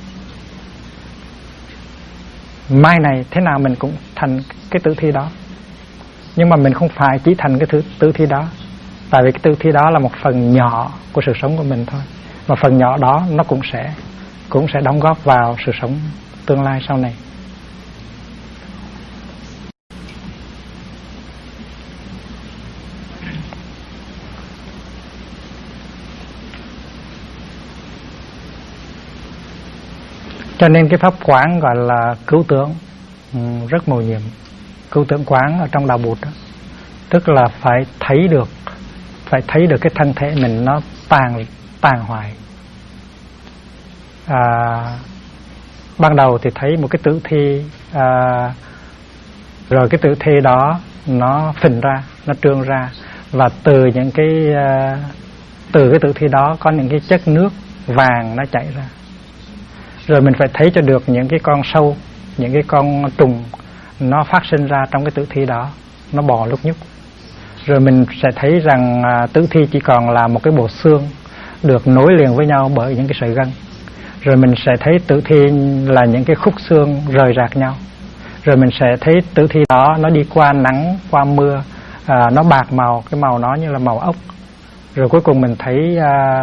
Mai này thế nào mình cũng thành cái tử thi đó. Nhưng mà mình không phải chỉ thành cái tử thi đó, tại vì cái tử thi đó là một phần nhỏ của sự sống của mình thôi. Và phần nhỏ đó nó cũng sẽ đóng góp vào sự sống tương lai sau này. Cho nên cái pháp quán gọi là cứu tưởng rất mầu nhiệm. Cứu tưởng quán ở trong đạo Bụt đó, tức là phải thấy được cái thân thể mình nó tàn hoại. Ban đầu thì thấy một cái tử thi, rồi cái tử thi đó nó phình ra, nó trương ra, Và từ cái tử thi đó có những cái chất nước vàng nó chảy ra. Rồi mình phải thấy cho được những cái con sâu, những cái con trùng nó phát sinh ra trong cái tử thi đó, nó bò lúc nhúc. Rồi mình sẽ thấy rằng tử thi chỉ còn là một cái bộ xương được nối liền với nhau bởi những cái sợi gân. Rồi mình sẽ thấy tử thi là những cái khúc xương rời rạc nhau. Rồi mình sẽ thấy tử thi đó nó đi qua nắng, qua mưa, nó bạc màu, cái màu nó như là màu ốc. Rồi cuối cùng mình thấy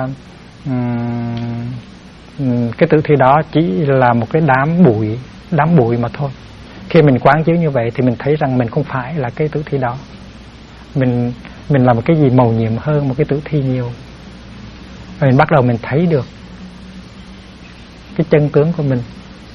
cái tử thi đó chỉ là một cái đám bụi mà thôi. Khi mình quán chiếu như vậy thì mình thấy rằng mình không phải là cái tử thi đó. Mình là một cái gì màu nhiệm hơn một cái tử thi nhiều. Và mình bắt đầu mình thấy được cái chân tướng của mình.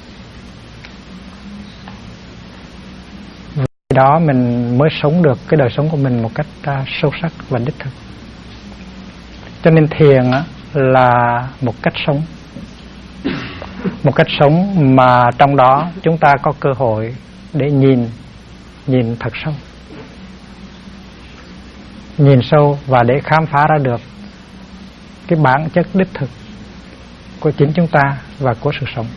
Vì đó mình mới sống được cái đời sống của mình một cách sâu sắc và đích thực. Cho nên thiền là một cách sống. Một cách sống mà trong đó chúng ta có cơ hội để nhìn thật sâu. Nhìn sâu và để khám phá ra được cái bản chất đích thực của chính chúng ta và của sự sống.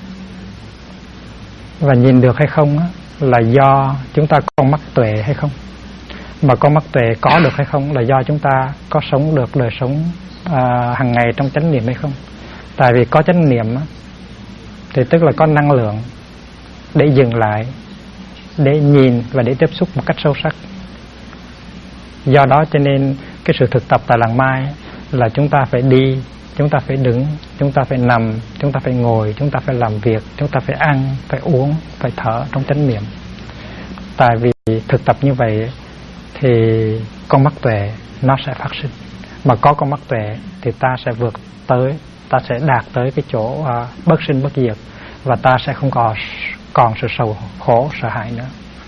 Và nhìn được hay không là do chúng ta có con mắt tuệ hay không. Mà con mắt tuệ có được hay không là do chúng ta có sống được đời sống hàng ngày trong chánh niệm hay không. Tại vì có chánh niệm thì tức là có năng lượng để dừng lại, để nhìn và để tiếp xúc một cách sâu sắc. Do đó cho nên cái sự thực tập tại làng Mai là chúng ta phải đi, chúng ta phải đứng, chúng ta phải nằm, chúng ta phải ngồi, chúng ta phải làm việc, chúng ta phải ăn, phải uống, phải thở trong chánh niệm. Tại vì thực tập như vậy thì con mắt tuệ nó sẽ phát sinh. Mà có con mắt tuệ thì ta sẽ vượt tới, ta sẽ đạt tới cái chỗ bất sinh bất diệt. Và ta sẽ không còn sự sầu khổ, sợ hãi nữa.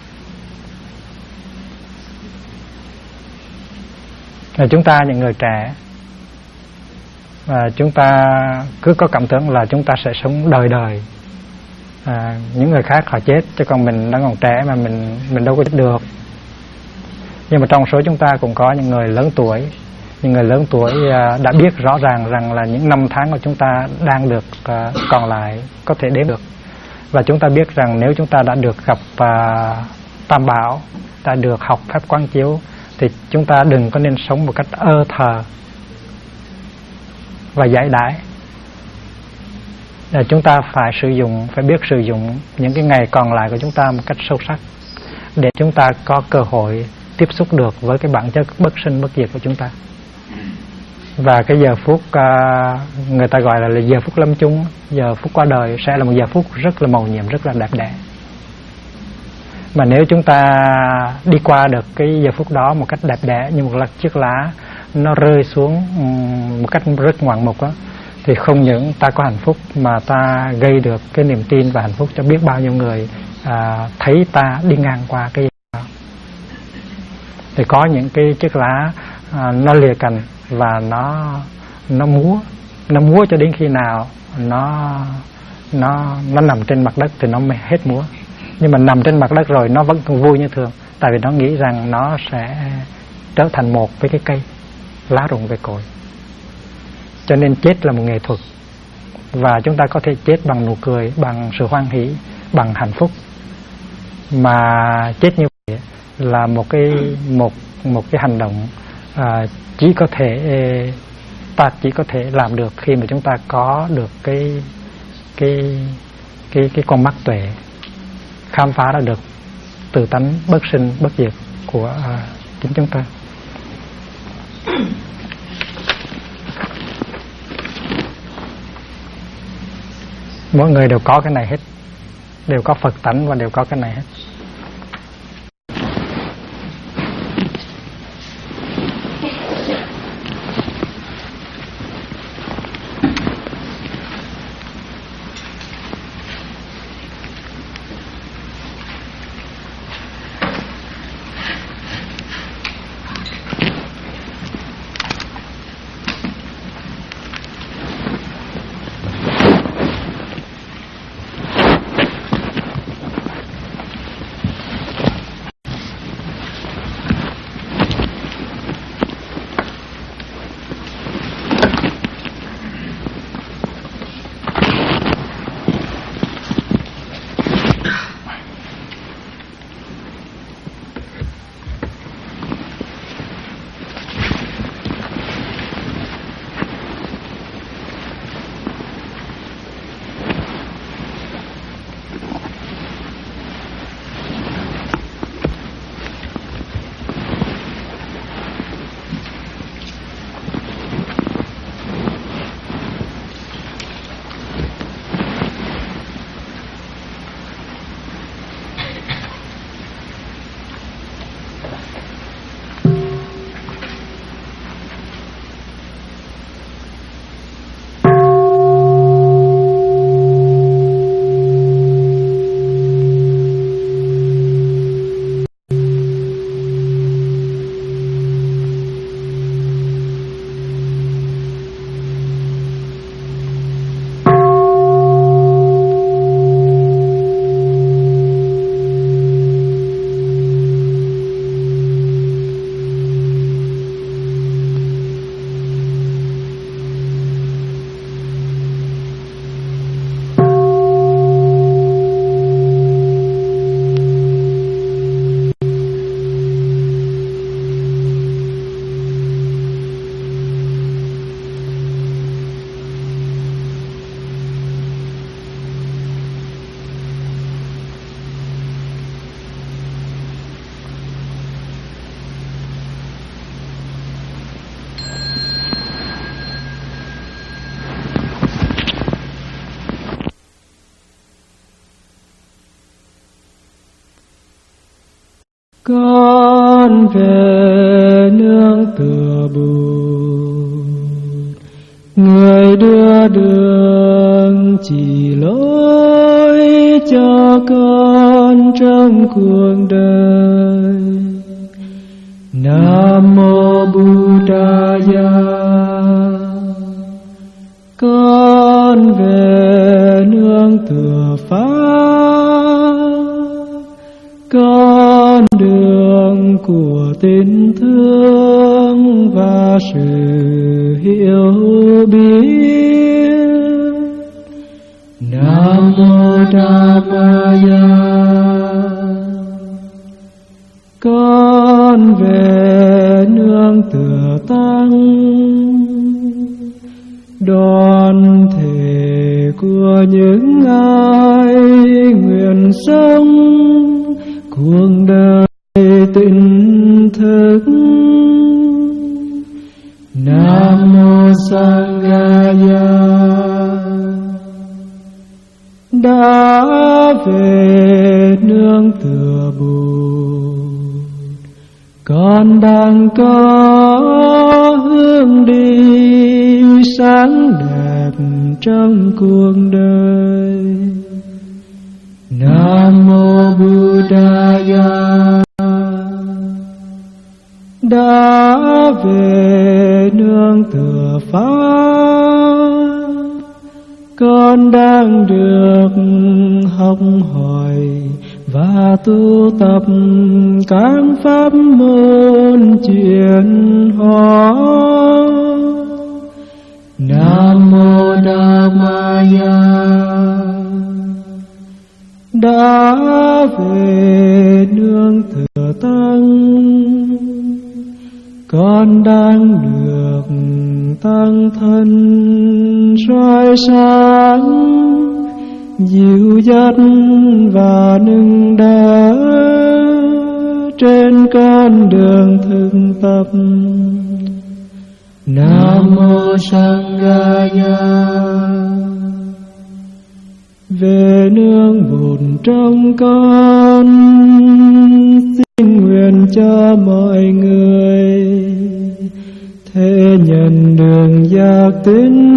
Chúng ta những người trẻ, chúng ta cứ có cảm tưởng là chúng ta sẽ sống đời đời. Những người khác họ chết, chứ còn mình đang còn trẻ mà mình đâu có chết được. Nhưng mà trong số chúng ta cũng có những người lớn tuổi. Những người lớn tuổi đã biết rõ ràng rằng là những năm tháng của chúng ta đang được còn lại có thể đếm được. Và chúng ta biết rằng nếu chúng ta đã được gặp Tam Bảo, đã được học phép quán chiếu, thì chúng ta đừng có nên sống một cách thờ và giải đãi. Chúng ta phải biết sử dụng những cái ngày còn lại của chúng ta một cách sâu sắc, để chúng ta có cơ hội tiếp xúc được với cái bản chất bất sinh bất diệt của chúng ta. Và cái giờ phút người ta gọi là giờ phút lâm chung, giờ phút qua đời sẽ là một giờ phút rất là mầu nhiệm, rất là đẹp đẽ. Mà nếu chúng ta đi qua được cái giờ phút đó một cách đẹp đẽ, như một chiếc lá nó rơi xuống một cách rất ngoạn mục đó, thì không những ta có hạnh phúc mà ta gây được cái niềm tin và hạnh phúc cho biết bao nhiêu người thấy ta đi ngang qua cái đó. Thì có những cái chiếc lá nó lìa cành và nó múa cho đến khi nào nó nằm trên mặt đất thì nó mới hết múa. Nhưng mà nằm trên mặt đất rồi nó vẫn còn vui như thường, tại vì nó nghĩ rằng nó sẽ trở thành một với cái cây, lá rụng về cội. Cho nên chết là một nghệ thuật, và chúng ta có thể chết bằng nụ cười, bằng sự hoan hỷ, bằng hạnh phúc. Mà chết như vậy là một cái hành động ta chỉ có thể làm được khi mà chúng ta có được cái con mắt tuệ, khám phá ra được từ tánh bất sinh bất diệt của chính chúng ta. Mỗi người đều có cái này hết, đều có Phật tánh và đều có cái này hết. Con về nương tựa Bụt, người đưa đường chỉ lối cho con trong cuộc đời. Nam mô Buddhaya. Con về nương tựa Pháp, con đường của tình thương và sự hiểu biết. Nam mô Dhammaya. Con về nương tựa Tăng, đoàn thể của những ai nguyện sống cuộc đời tỉnh thức. Nam mô Sanghaya. Đã về nương tựa Bụt, con đang có hướng đi sáng đẹp trong cuộc đời. Nam mô Buddhaya. Đã về nương tựa Pháp, con đang được học hỏi và tu tập các pháp môn chuyển hóa. Nam mô Dhammaya. Đã về nương tựa Tăng, con đang được tăng thân soi sáng, dìu dắt và nâng đỡ trên con đường thực tập. Nam mô Sanghaya. Về nương Bụt trong con, xin nguyện cho mọi người thế nhận đường giác tín,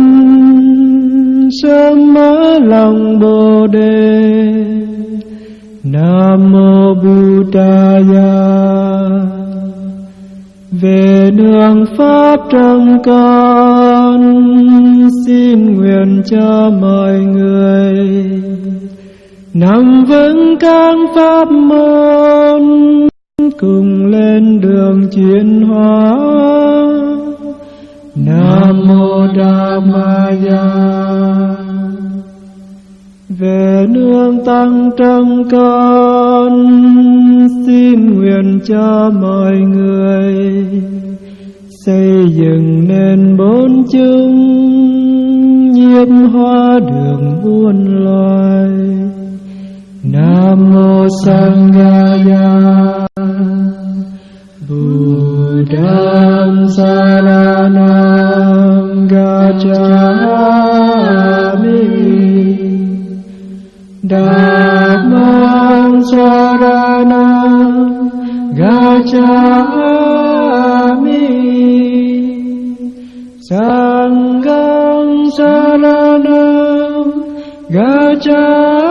sớm mở lòng Bồ Đề. Nam mô Buddhaya. Về nương Pháp trong con, xin nguyện cho mọi người nắm vững các pháp môn, cùng lên đường chuyển hóa. Nam mô Dhammaya. Về nương Tăng trong con, xin nguyện cho mọi người xây dựng nên bốn chúng, nhiếp hóa đường muôn loài. Nam mô Sanghaya. Buddham saranam gacchami, Dhammam saranam gacchami, Sanghang saranam gacchami